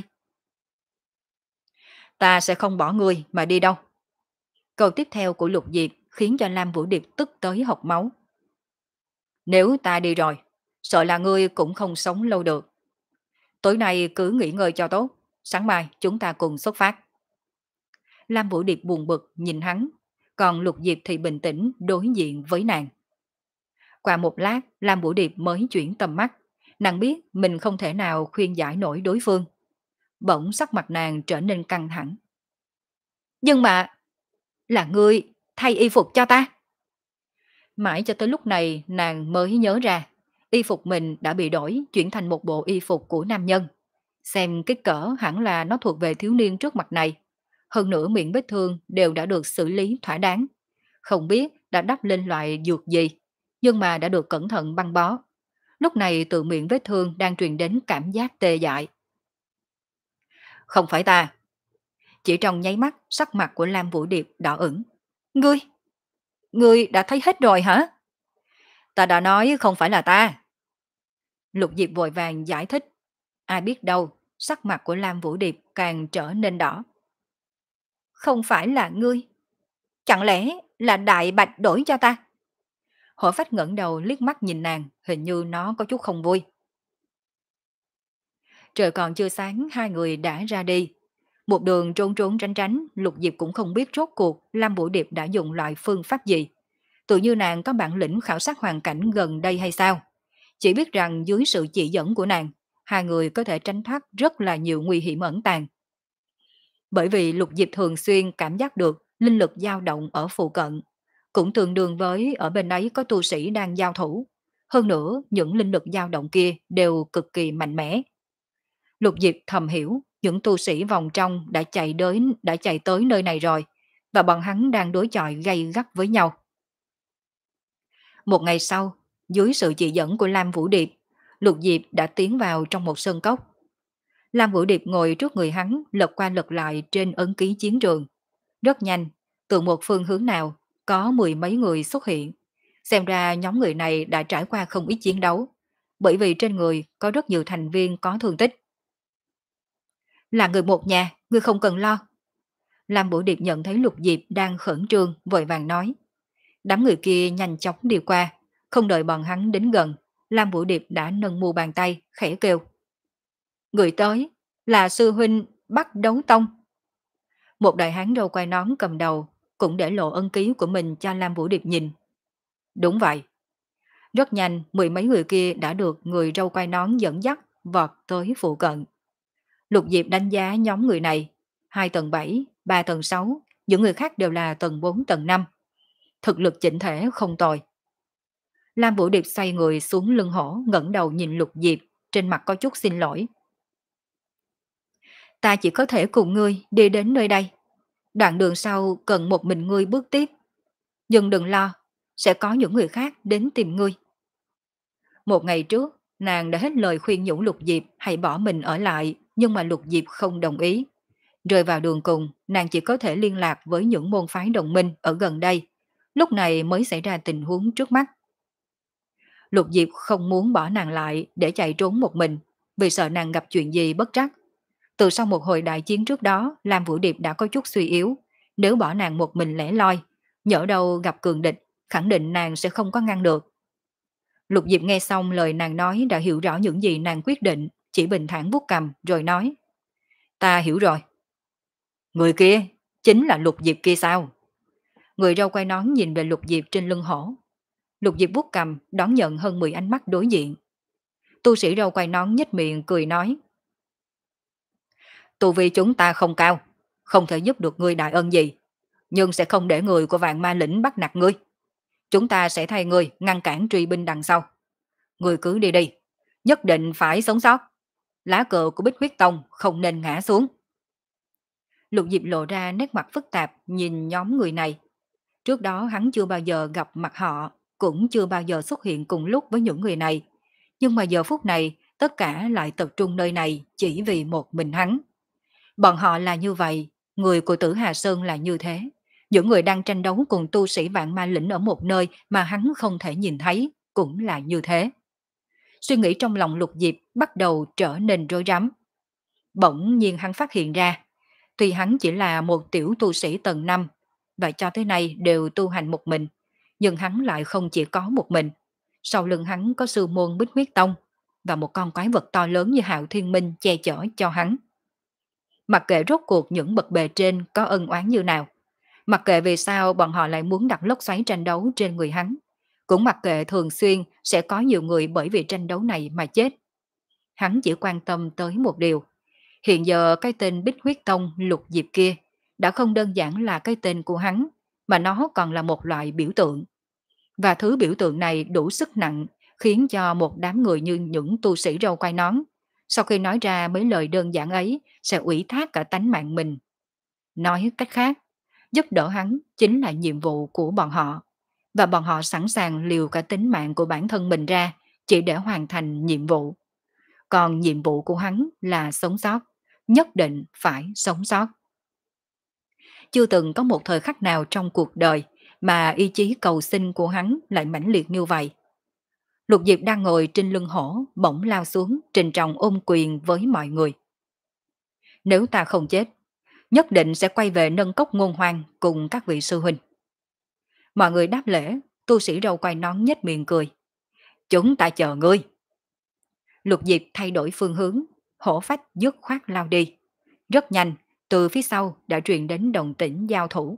[SPEAKER 1] Ta sẽ không bỏ ngươi mà đi đâu. Câu tiếp theo của Lục Diệp khiến cho Lam Vũ Điệp tức tới hộc máu. Nếu ta đi rồi, sợ là ngươi cũng không sống lâu được. Tối nay cứ nghỉ ngơi cho tốt, sáng mai chúng ta cùng xuất phát. Lam Vũ Điệp buồn bực nhìn hắn, còn Lục Diệp thì bình tĩnh đối diện với nàng. Qua một lát, Lam Vũ Điệp mới chuyển tầm mắt, nàng biết mình không thể nào khuyên giải nổi đối phương. Bỗng sắc mặt nàng trở nên căng thẳng. Nhưng mà, là ngươi thay y phục cho ta. Mãi cho tới lúc này nàng mới nhớ ra, y phục mình đã bị đổi chuyển thành một bộ y phục của nam nhân. Xem kích cỡ hẳn là nó thuộc về thiếu niên trước mặt này. Hơn nữa miệng vết thương đều đã được xử lý thỏa đáng. không biết đã đắp lên loại dược gì, nhưng mà đã được cẩn thận băng bó. Lúc này từ miệng vết thương đang truyền đến cảm giác tê dại. Không phải ta. Chỉ trong nháy mắt, sắc mặt của Lam Vũ Điệp đỏ ửng. Ngươi, ngươi đã thấy hết rồi hả? Ta đã nói không phải là ta. Lục Diệp vội vàng giải thích. Ai biết đâu, sắc mặt của Lam Vũ Điệp càng trở nên đỏ. Không phải là ngươi. Chẳng lẽ là Đại Bạch đổi cho ta? Hổ Phách ngẩng đầu liếc mắt nhìn nàng, hình như nó có chút không vui. Trời còn chưa sáng, hai người đã ra đi. Một đường trốn trốn tránh tránh, Lục Diệp cũng không biết rốt cuộc Lam Vũ Điệp đã dùng loại phương pháp gì. Tự như nàng có bản lĩnh khảo sát hoàn cảnh gần đây hay sao? Chỉ biết rằng dưới sự chỉ dẫn của nàng, hai người có thể tránh thoát rất là nhiều nguy hiểm ẩn tàng. Bởi vì Lục Diệp thường xuyên cảm giác được linh lực dao động ở phụ cận, cũng tương đương với ở bên ấy có tu sĩ đang giao thủ. Hơn nữa, những linh lực dao động kia đều cực kỳ mạnh mẽ. Lục Diệp thầm hiểu, những tu sĩ vòng trong đã chạy đến đã chạy tới nơi này rồi, và bọn hắn đang đối chọi gay gắt với nhau. Một ngày sau, dưới sự chỉ dẫn của Lam Vũ Điệp, Lục Diệp đã tiến vào trong một sân cốc. Lam Vũ Điệp ngồi trước người hắn, lật qua lật lại trên ấn ký chiến trường. Rất nhanh, từ một phương hướng nào, có mười mấy người xuất hiện. Xem ra nhóm người này đã trải qua không ít chiến đấu, bởi vì trên người có rất nhiều thành viên có thương tích. Là người một nhà, ngươi không cần lo. Lam Vũ Điệp nhận thấy Lục Diệp đang khẩn trương, vội vàng nói. Đám người kia nhanh chóng đi qua, không đợi bọn hắn đến gần, Lam Vũ Điệp đã nâng mu bàn tay, khẽ kêu. Người tới, là sư huynh Bắc Đấu Tông. Một đại hán râu quai nón cầm đầu, cũng để lộ ân ký của mình cho Lam Vũ Điệp nhìn. Đúng vậy. Rất nhanh, mười mấy người kia đã được người râu quai nón dẫn dắt, vọt tới phụ cận. Lục Diệp đánh giá nhóm người này, hai tầng bảy, ba tầng sáu, những người khác đều là tầng bốn tầng năm. Thực lực chỉnh thể không tồi. Lam Vũ Điệp xoay người xuống lưng hổ, ngẩng đầu nhìn Lục Diệp, trên mặt có chút xin lỗi. Ta chỉ có thể cùng ngươi đi đến nơi đây. Đoạn đường sau cần một mình ngươi bước tiếp. Nhưng đừng lo, sẽ có những người khác đến tìm ngươi. Một ngày trước, nàng đã hết lời khuyên nhủ Lục Diệp hãy bỏ mình ở lại, nhưng mà Lục Diệp không đồng ý. Rơi vào đường cùng, nàng chỉ có thể liên lạc với những môn phái đồng minh ở gần đây. Lúc này mới xảy ra tình huống trước mắt. Lục Diệp không muốn bỏ nàng lại để chạy trốn một mình, vì sợ nàng gặp chuyện gì bất trắc. Từ sau một hồi đại chiến trước đó, Lam Vũ Điệp đã có chút suy yếu. Nếu bỏ nàng một mình lẻ loi, nhỡ đâu gặp cường địch, khẳng định nàng sẽ không có ngăn được. Lục Diệp nghe xong lời nàng nói đã hiểu rõ những gì nàng quyết định, chỉ bình thản vuốt cằm rồi nói. Ta hiểu rồi. Người kia, chính là Lục Diệp kia sao? Người râu quai nón nhìn về Lục Diệp trên lưng hổ. Lục Diệp vuốt cằm, đón nhận hơn mười ánh mắt đối diện. Tu sĩ râu quai nón nhếch miệng cười nói. Tu vi chúng ta không cao, không thể giúp được ngươi đại ân gì, nhưng sẽ không để người của Vạn Ma Lĩnh bắt nạt ngươi. Chúng ta sẽ thay ngươi ngăn cản truy binh đằng sau. Ngươi cứ đi đi, nhất định phải sống sót. Lá cờ của Bích Huyết Tông không nên ngã xuống. Lục Diệp lộ ra nét mặt phức tạp nhìn nhóm người này. Trước đó hắn chưa bao giờ gặp mặt họ, cũng chưa bao giờ xuất hiện cùng lúc với những người này. Nhưng mà giờ phút này, tất cả lại tập trung nơi này chỉ vì một mình hắn. Bọn họ là như vậy, người của Tử Hà Sơn là như thế. Những người đang tranh đấu cùng tu sĩ Vạn Ma Lĩnh ở một nơi mà hắn không thể nhìn thấy, cũng là như thế. Suy nghĩ trong lòng Lục Diệp bắt đầu trở nên rối rắm. Bỗng nhiên hắn phát hiện ra, tuy hắn chỉ là một tiểu tu sĩ tầng năm, và cho tới nay đều tu hành một mình, nhưng hắn lại không chỉ có một mình. Sau lưng hắn có sư môn Bích Huyết Tông, và một con quái vật to lớn như Hạo Thiên Minh che chở cho hắn. Mặc kệ rốt cuộc những bậc bề trên có ân oán như nào, mặc kệ vì sao bọn họ lại muốn đặt lốc xoáy tranh đấu trên người hắn, cũng mặc kệ thường xuyên sẽ có nhiều người bởi vì tranh đấu này mà chết. Hắn chỉ quan tâm tới một điều. Hiện giờ cái tên Bích Huyết Tông Lục Diệp kia đã không đơn giản là cái tên của hắn, mà nó còn là một loại biểu tượng. Và thứ biểu tượng này đủ sức nặng, khiến cho một đám người như những tu sĩ râu quai nón, sau khi nói ra mấy lời đơn giản ấy, sẽ ủy thác cả tánh mạng mình. Nói cách khác, Giúp đỡ hắn chính là nhiệm vụ của bọn họ, và bọn họ sẵn sàng liều cả tính mạng của bản thân mình ra chỉ để hoàn thành nhiệm vụ. Còn nhiệm vụ của hắn là sống sót, nhất định phải sống sót. Chưa từng có một thời khắc nào trong cuộc đời mà ý chí cầu sinh của hắn lại mãnh liệt như vậy. Lục Diệp đang ngồi trên lưng hổ, bỗng lao xuống, trình trọng ôm quyền với mọi người. Nếu ta không chết, nhất định sẽ quay về nâng cốc ngôn hoang cùng các vị sư huynh. Mọi người đáp lễ, tu sĩ râu quai nón nhếch miệng cười. Chúng ta chờ ngươi. Lục Diệp thay đổi phương hướng, hổ phách dứt khoát lao đi. Rất nhanh, từ phía sau đã truyền đến động tĩnh giao thủ.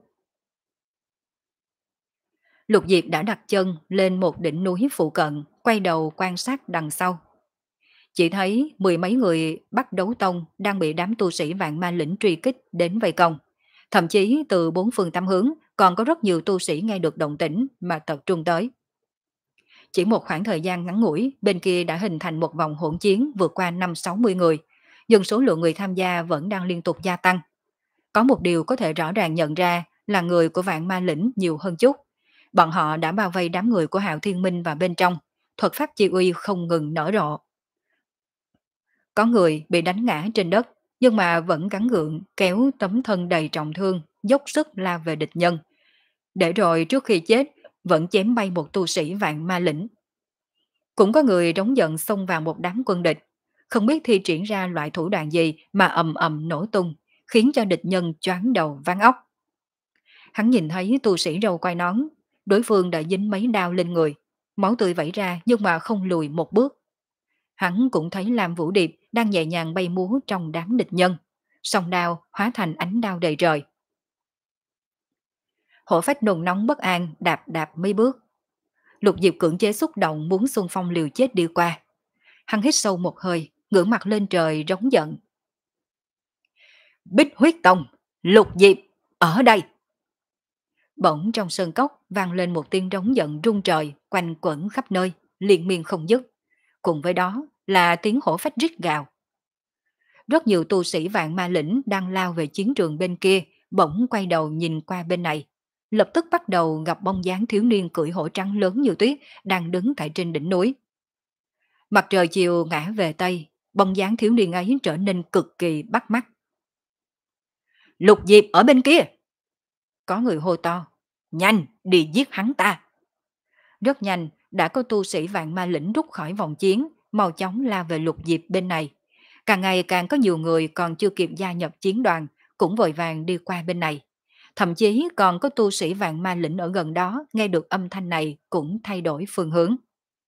[SPEAKER 1] Lục Diệp đã đặt chân lên một đỉnh núi phụ cận, quay đầu quan sát đằng sau. Chỉ thấy mười mấy người bắt đấu tông đang bị đám tu sĩ vạn ma lĩnh truy kích đến vây công. Thậm chí từ bốn phương tám hướng còn có rất nhiều tu sĩ nghe được động tĩnh mà tập trung tới. Chỉ một khoảng thời gian ngắn ngủi, bên kia đã hình thành một vòng hỗn chiến vượt qua năm sáu mươi người, nhưng số lượng người tham gia vẫn đang liên tục gia tăng. Có một điều có thể rõ ràng nhận ra là người của vạn ma lĩnh nhiều hơn chút. Bọn họ đã bao vây đám người của Hạo Thiên Minh vào bên trong, thuật pháp chi uy không ngừng nở rộ. Có người bị đánh ngã trên đất, nhưng mà vẫn gắng gượng kéo tấm thân đầy trọng thương, dốc sức lao về địch nhân. Để rồi trước khi chết, vẫn chém bay một tu sĩ vạn ma lĩnh. Cũng có người đống giận xông vào một đám quân địch, không biết thi triển ra loại thủ đoạn gì mà ầm ầm nổ tung, khiến cho địch nhân choáng đầu váng óc. Hắn nhìn thấy tu sĩ râu quai nón, đối phương đã dính mấy đao lên người, máu tươi vẩy ra nhưng mà không lùi một bước. Hắn cũng thấy Lam Vũ Điệp đang nhẹ nhàng bay múa trong đám địch nhân, song đao hóa thành ánh đao đầy trời. Hổ phách nôn nóng bất an đạp đạp mấy bước. Lục Diệp cưỡng chế xúc động muốn xung phong liều chết đi qua. Hắn hít sâu một hơi, ngửa mặt lên trời rống giận. Bích huyết tông, Lục Diệp, ở đây! Bỗng trong sơn cốc vang lên một tiếng rống giận rung trời, quanh quẩn khắp nơi, liên miên không dứt. Cùng với đó là tiếng hổ phách rít gào. Rất nhiều tu sĩ vạn ma lĩnh đang lao về chiến trường bên kia, bỗng quay đầu nhìn qua bên này. Lập tức bắt đầu gặp bóng dáng thiếu niên cưỡi hổ trắng lớn như tuyết đang đứng tại trên đỉnh núi. Mặt trời chiều ngã về Tây, bóng dáng thiếu niên ấy trở nên cực kỳ bắt mắt. Lục Diệp ở bên kia! Có người hô to. Nhanh, đi giết hắn ta! Rất nhanh, đã có tu sĩ vạn ma lĩnh rút khỏi vòng chiến, mau chóng lao về Lục Diệp bên này. Càng ngày càng có nhiều người còn chưa kịp gia nhập chiến đoàn, cũng vội vàng đi qua bên này. Thậm chí còn có tu sĩ vạn ma lĩnh ở gần đó nghe được âm thanh này cũng thay đổi phương hướng.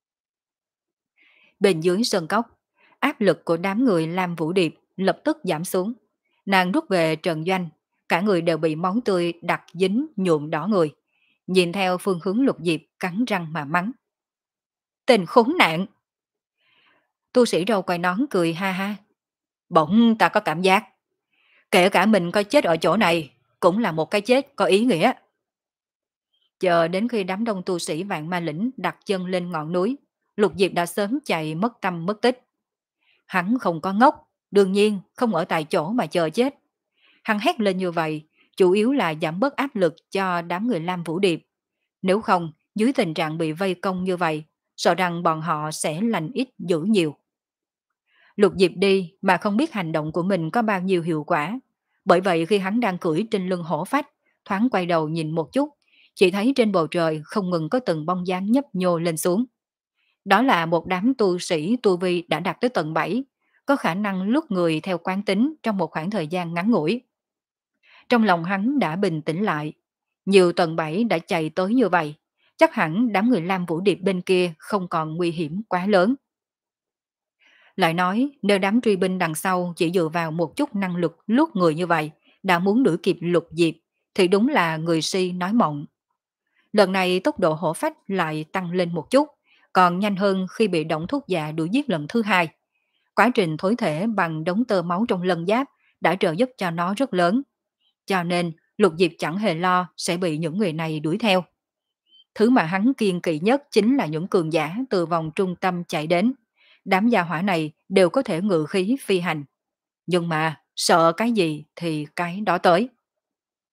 [SPEAKER 1] Bên dưới sơn cốc, áp lực của đám người Lam Vũ Điệp lập tức giảm xuống. Nàng rút về trận doanh, cả người đều bị máu tươi đặc dính nhuộm đỏ người. Nhìn theo phương hướng Lục Diệp cắn răng mà mắng. Tình khốn nạn! Tu sĩ râu quai nón cười ha ha. Bỗng ta có cảm giác, kể cả mình có chết ở chỗ này, cũng là một cái chết có ý nghĩa. Chờ đến khi đám đông tu sĩ vạn ma lĩnh đặt chân lên ngọn núi, Lục Diệp đã sớm chạy mất tâm mất tích. Hắn không có ngốc, đương nhiên không ở tại chỗ mà chờ chết. Hắn hét lên như vậy, chủ yếu là giảm bớt áp lực cho đám người Lam Vũ Điệp. Nếu không, dưới tình trạng bị vây công như vậy, sợ rằng bọn họ sẽ lành ít dữ nhiều. Lục Diệp đi mà không biết hành động của mình có bao nhiêu hiệu quả. Bởi vậy khi hắn đang cưỡi trên lưng hổ phách, thoáng quay đầu nhìn một chút, chỉ thấy trên bầu trời không ngừng có từng bóng dáng nhấp nhô lên xuống. Đó là một đám tu sĩ tu vi đã đạt tới tầng bảy, có khả năng lướt người theo quán tính trong một khoảng thời gian ngắn ngủi. Trong lòng hắn đã bình tĩnh lại, nhiều tầng bảy đã chạy tới như vậy, chắc hẳn đám người Lam Vũ Điệp bên kia không còn nguy hiểm quá lớn. Lại nói, nếu đám truy binh đằng sau chỉ dựa vào một chút năng lực lướt người như vậy, đã muốn đuổi kịp Lục Diệp, thì đúng là người si nói mộng. Lần này tốc độ hổ phách lại tăng lên một chút, còn nhanh hơn khi bị động thuốc dạ đuổi giết lần thứ hai. Quá trình thối thể bằng đống tơ máu trong lân giáp đã trợ giúp cho nó rất lớn. Cho nên, Lục Diệp chẳng hề lo sẽ bị những người này đuổi theo. Thứ mà hắn kiêng kỵ nhất chính là những cường giả từ vòng trung tâm chạy đến. Đám gia hỏa này đều có thể ngự khí phi hành. Nhưng mà sợ cái gì thì cái đó tới.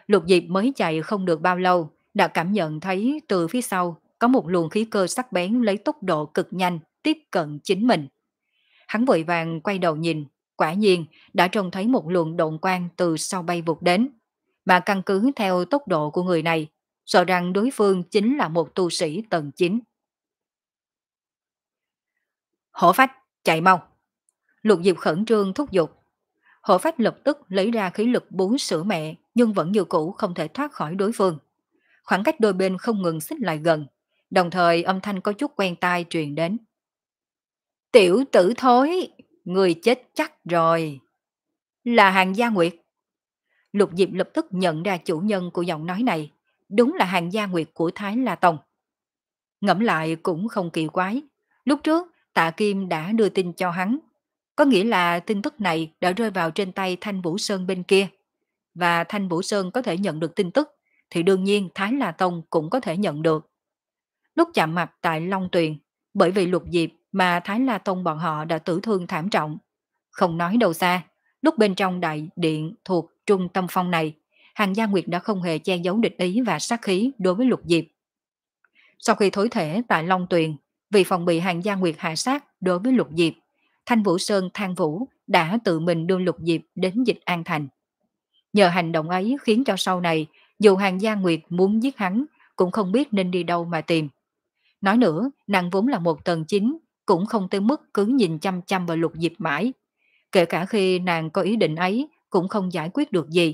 [SPEAKER 1] Lục Diệp mới chạy không được bao lâu, đã cảm nhận thấy từ phía sau có một luồng khí cơ sắc bén lấy tốc độ cực nhanh tiếp cận chính mình. Hắn vội vàng quay đầu nhìn, quả nhiên đã trông thấy một luồng độn quang từ sau bay vụt đến. Mà căn cứ theo tốc độ của người này, sợ rằng đối phương chính là một tu sĩ tầng chín. Hổ phách, chạy mau! Lục Diệp khẩn trương thúc giục. Hổ phách lập tức lấy ra khí lực bú sữa mẹ, nhưng vẫn như cũ không thể thoát khỏi đối phương. Khoảng cách đôi bên không ngừng xích lại gần, đồng thời âm thanh có chút quen tai truyền đến. Tiểu tử thối, người chết chắc rồi. Là Hàng Gia Nguyệt. Lục Diệp lập tức nhận ra chủ nhân của giọng nói này, đúng là Hàng Gia Nguyệt của Thái La Tông. Ngẫm lại cũng không kỳ quái, lúc trước Tạ Kim đã đưa tin cho hắn, có nghĩa là tin tức này đã rơi vào trên tay Thanh Vũ Sơn bên kia, và Thanh Vũ Sơn có thể nhận được tin tức, thì đương nhiên Thái La Tông cũng có thể nhận được. Lúc chạm mặt tại Long Tuyền, bởi vì Lục Diệp mà Thái La Tông bọn họ đã tử thương thảm trọng. Không nói đâu xa, lúc bên trong đại điện thuộc Trung Tâm Phong này, Hàng Gia Nguyệt đã không hề che giấu địch ý và sát khí đối với Lục Diệp. Sau khi thối thể tại Long Tuyền, vì phòng bị Hàng Gia Nguyệt hạ sát đối với Lục Diệp, Thanh Vũ Sơn Thang Vũ đã tự mình đưa Lục Diệp đến Dịch An Thành. Nhờ hành động ấy khiến cho sau này, dù Hàng Gia Nguyệt muốn giết hắn, cũng không biết nên đi đâu mà tìm. Nói nữa, nàng vốn là một tầng chính, cũng không tới mức cứ nhìn chăm chăm vào Lục Diệp mãi. Kể cả khi nàng có ý định ấy, cũng không giải quyết được gì.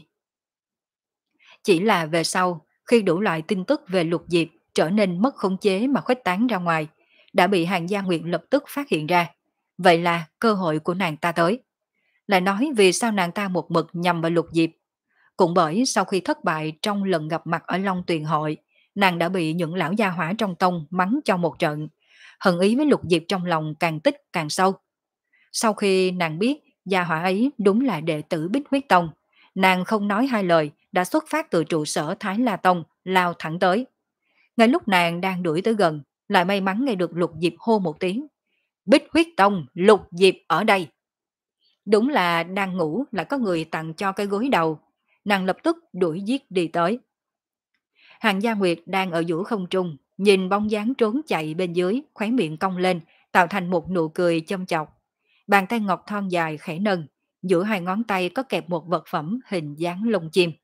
[SPEAKER 1] Chỉ là về sau, khi đủ loại tin tức về Lục Diệp trở nên mất khống chế mà khuếch tán ra ngoài, đã bị Hàng Gia Nguyệt lập tức phát hiện ra. Vậy là cơ hội của nàng ta tới. Lại nói vì sao nàng ta một mực nhằm vào Lục Diệp. Cũng bởi sau khi thất bại trong lần gặp mặt ở Long Tuyền Hội, nàng đã bị những lão gia hỏa trong tông mắng cho một trận. Hận ý với Lục Diệp trong lòng càng tích càng sâu. Sau khi nàng biết gia hỏa ấy đúng là đệ tử Bích Huyết Tông, nàng không nói hai lời đã xuất phát từ trụ sở Thái La Tông lao thẳng tới. Ngay lúc nàng đang đuổi tới gần, lại may mắn nghe được Lục Diệp hô một tiếng. Bích Huyết Tông, Lục Diệp ở đây. Đúng là đang ngủ lại có người tặng cho cái gối đầu. Nàng lập tức đuổi giết đi tới. Hàng Gia Nguyệt đang ở giữa không trung, nhìn bóng dáng trốn chạy bên dưới, khóe miệng cong lên, tạo thành một nụ cười châm chọc. Bàn tay ngọc thon dài khẽ nâng, giữa hai ngón tay có kẹp một vật phẩm hình dáng lông chim.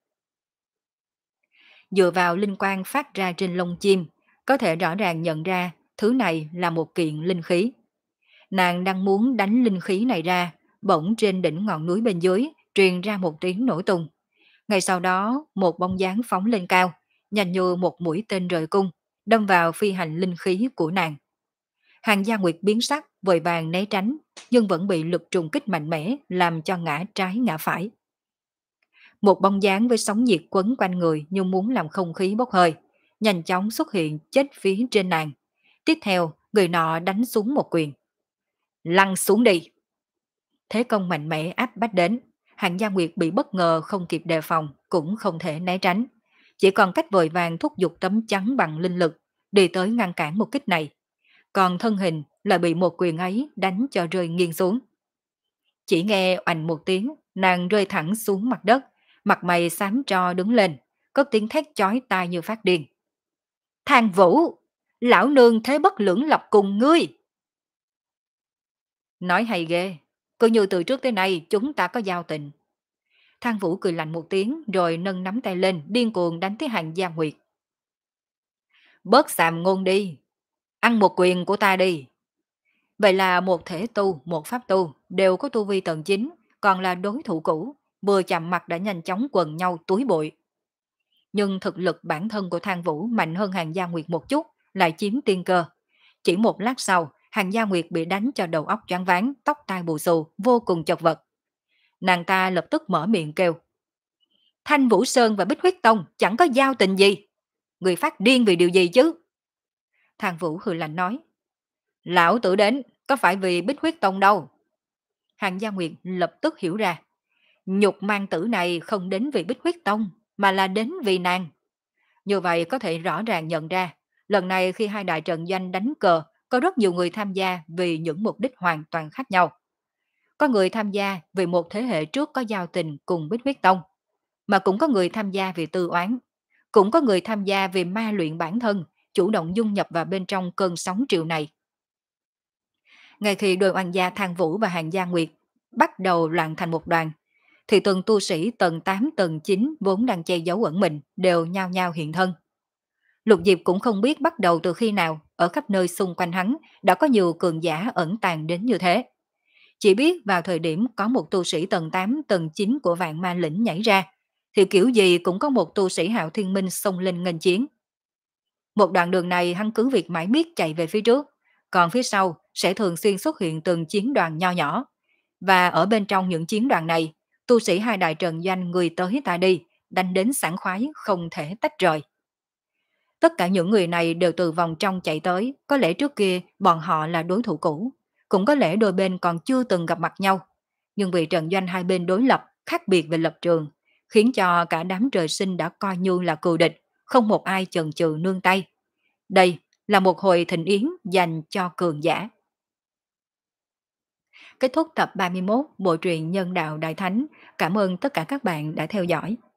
[SPEAKER 1] Dựa vào linh quang phát ra trên lông chim, có thể rõ ràng nhận ra thứ này là một kiện linh khí. Nàng đang muốn đánh linh khí này ra, bỗng trên đỉnh ngọn núi bên dưới truyền ra một tiếng nổ tung. Ngay sau đó, một bóng dáng phóng lên cao, nhanh như một mũi tên rời cung, đâm vào phi hành linh khí của nàng. Hàng Gia Nguyệt biến sắc, vội vàng né tránh, nhưng vẫn bị lực trùng kích mạnh mẽ làm cho ngã trái ngã phải. Một bóng dáng với sóng nhiệt quấn quanh người như muốn làm không khí bốc hơi, nhanh chóng xuất hiện chết phía trên nàng. Tiếp theo, người nọ đánh xuống một quyền. Lăn xuống đi! Thế công mạnh mẽ áp bách đến, Hàng Gia Nguyệt bị bất ngờ không kịp đề phòng, cũng không thể né tránh. Chỉ còn cách vội vàng thúc giục tấm chắn bằng linh lực, đi tới ngăn cản một kích này. Còn thân hình lại bị một quyền ấy đánh cho rơi nghiêng xuống. Chỉ nghe oành một tiếng, nàng rơi thẳng xuống mặt đất, mặt mày xám tro đứng lên, có tiếng thét chói tai như phát điên. Thang Vũ! Lão nương thế bất lưỡng lập cùng ngươi! Nói hay ghê, cứ như từ trước tới nay chúng ta có giao tình. Thang Vũ cười lạnh một tiếng rồi nâng nắm tay lên điên cuồng đánh tới Hàng Gia Nguyệt. Bớt xàm ngôn đi, ăn một quyền của ta đi. Vậy là một thể tu, một pháp tu đều có tu vi tầng chín, còn là đối thủ cũ, vừa chạm mặt đã nhanh chóng quần nhau túi bụi. Nhưng thực lực bản thân của Thang Vũ mạnh hơn Hàng Gia Nguyệt một chút, lại chiếm tiên cơ. Chỉ một lát sau, Hàng Gia Nguyệt bị đánh cho đầu óc choáng váng, tóc tai bù xù, vô cùng chật vật. Nàng ta lập tức mở miệng kêu. Thanh Vũ Sơn và Bích Huyết Tông chẳng có giao tình gì. Người phát điên vì điều gì chứ? Thang Vũ hừ lạnh nói. Lão tử đến, có phải vì Bích Huyết Tông đâu. Hàng Gia Nguyệt lập tức hiểu ra. Nhục mang tử này không đến vì Bích Huyết Tông, mà là đến vì nàng. Như vậy có thể rõ ràng nhận ra, lần này khi hai đại trận doanh đánh cờ, có rất nhiều người tham gia vì những mục đích hoàn toàn khác nhau. Có người tham gia vì một thế hệ trước có giao tình cùng Bích Huyết Tông. mà cũng có người tham gia vì tư oán, cũng có người tham gia vì ma luyện bản thân, chủ động dung nhập vào bên trong cơn sóng triều này. Ngay khi đôi oan gia Thang Vũ và Hàng Gia Nguyệt bắt đầu loạn thành một đoàn, thì từng tu sĩ tầng tám tầng chín vốn đang che giấu ẩn mình đều nhao nhao hiện thân. Lục Diệp cũng không biết bắt đầu từ khi nào, ở khắp nơi xung quanh hắn đã có nhiều cường giả ẩn tàng đến như thế. Chỉ biết vào thời điểm có một tu sĩ tầng tám tầng chín của vạn ma lĩnh nhảy ra, thì kiểu gì cũng có một tu sĩ Hạo Thiên Minh xông lên nghênh chiến. Một đoạn đường này hắn cứ việc mãi miết chạy về phía trước, còn phía sau sẽ thường xuyên xuất hiện từng chiến đoàn nho nhỏ. Và ở bên trong những chiến đoàn này, tu sĩ hai đại trận doanh người tới ta đi, đánh đến sảng khoái không thể tách rời. Tất cả những người này đều từ vòng trong chạy tới, có lẽ trước kia bọn họ là đối thủ cũ, cũng có lẽ đôi bên còn chưa từng gặp mặt nhau. Nhưng vì trận doanh hai bên đối lập, khác biệt về lập trường, khiến cho cả đám trời sinh đã coi như là cừu địch, không một ai chần chừ nương tay. Đây là một hồi thịnh yến dành cho cường giả. Kết thúc tập ba mươi mốt Bộ truyện Nhân đạo Đại Thánh. Cảm ơn tất cả các bạn đã theo dõi.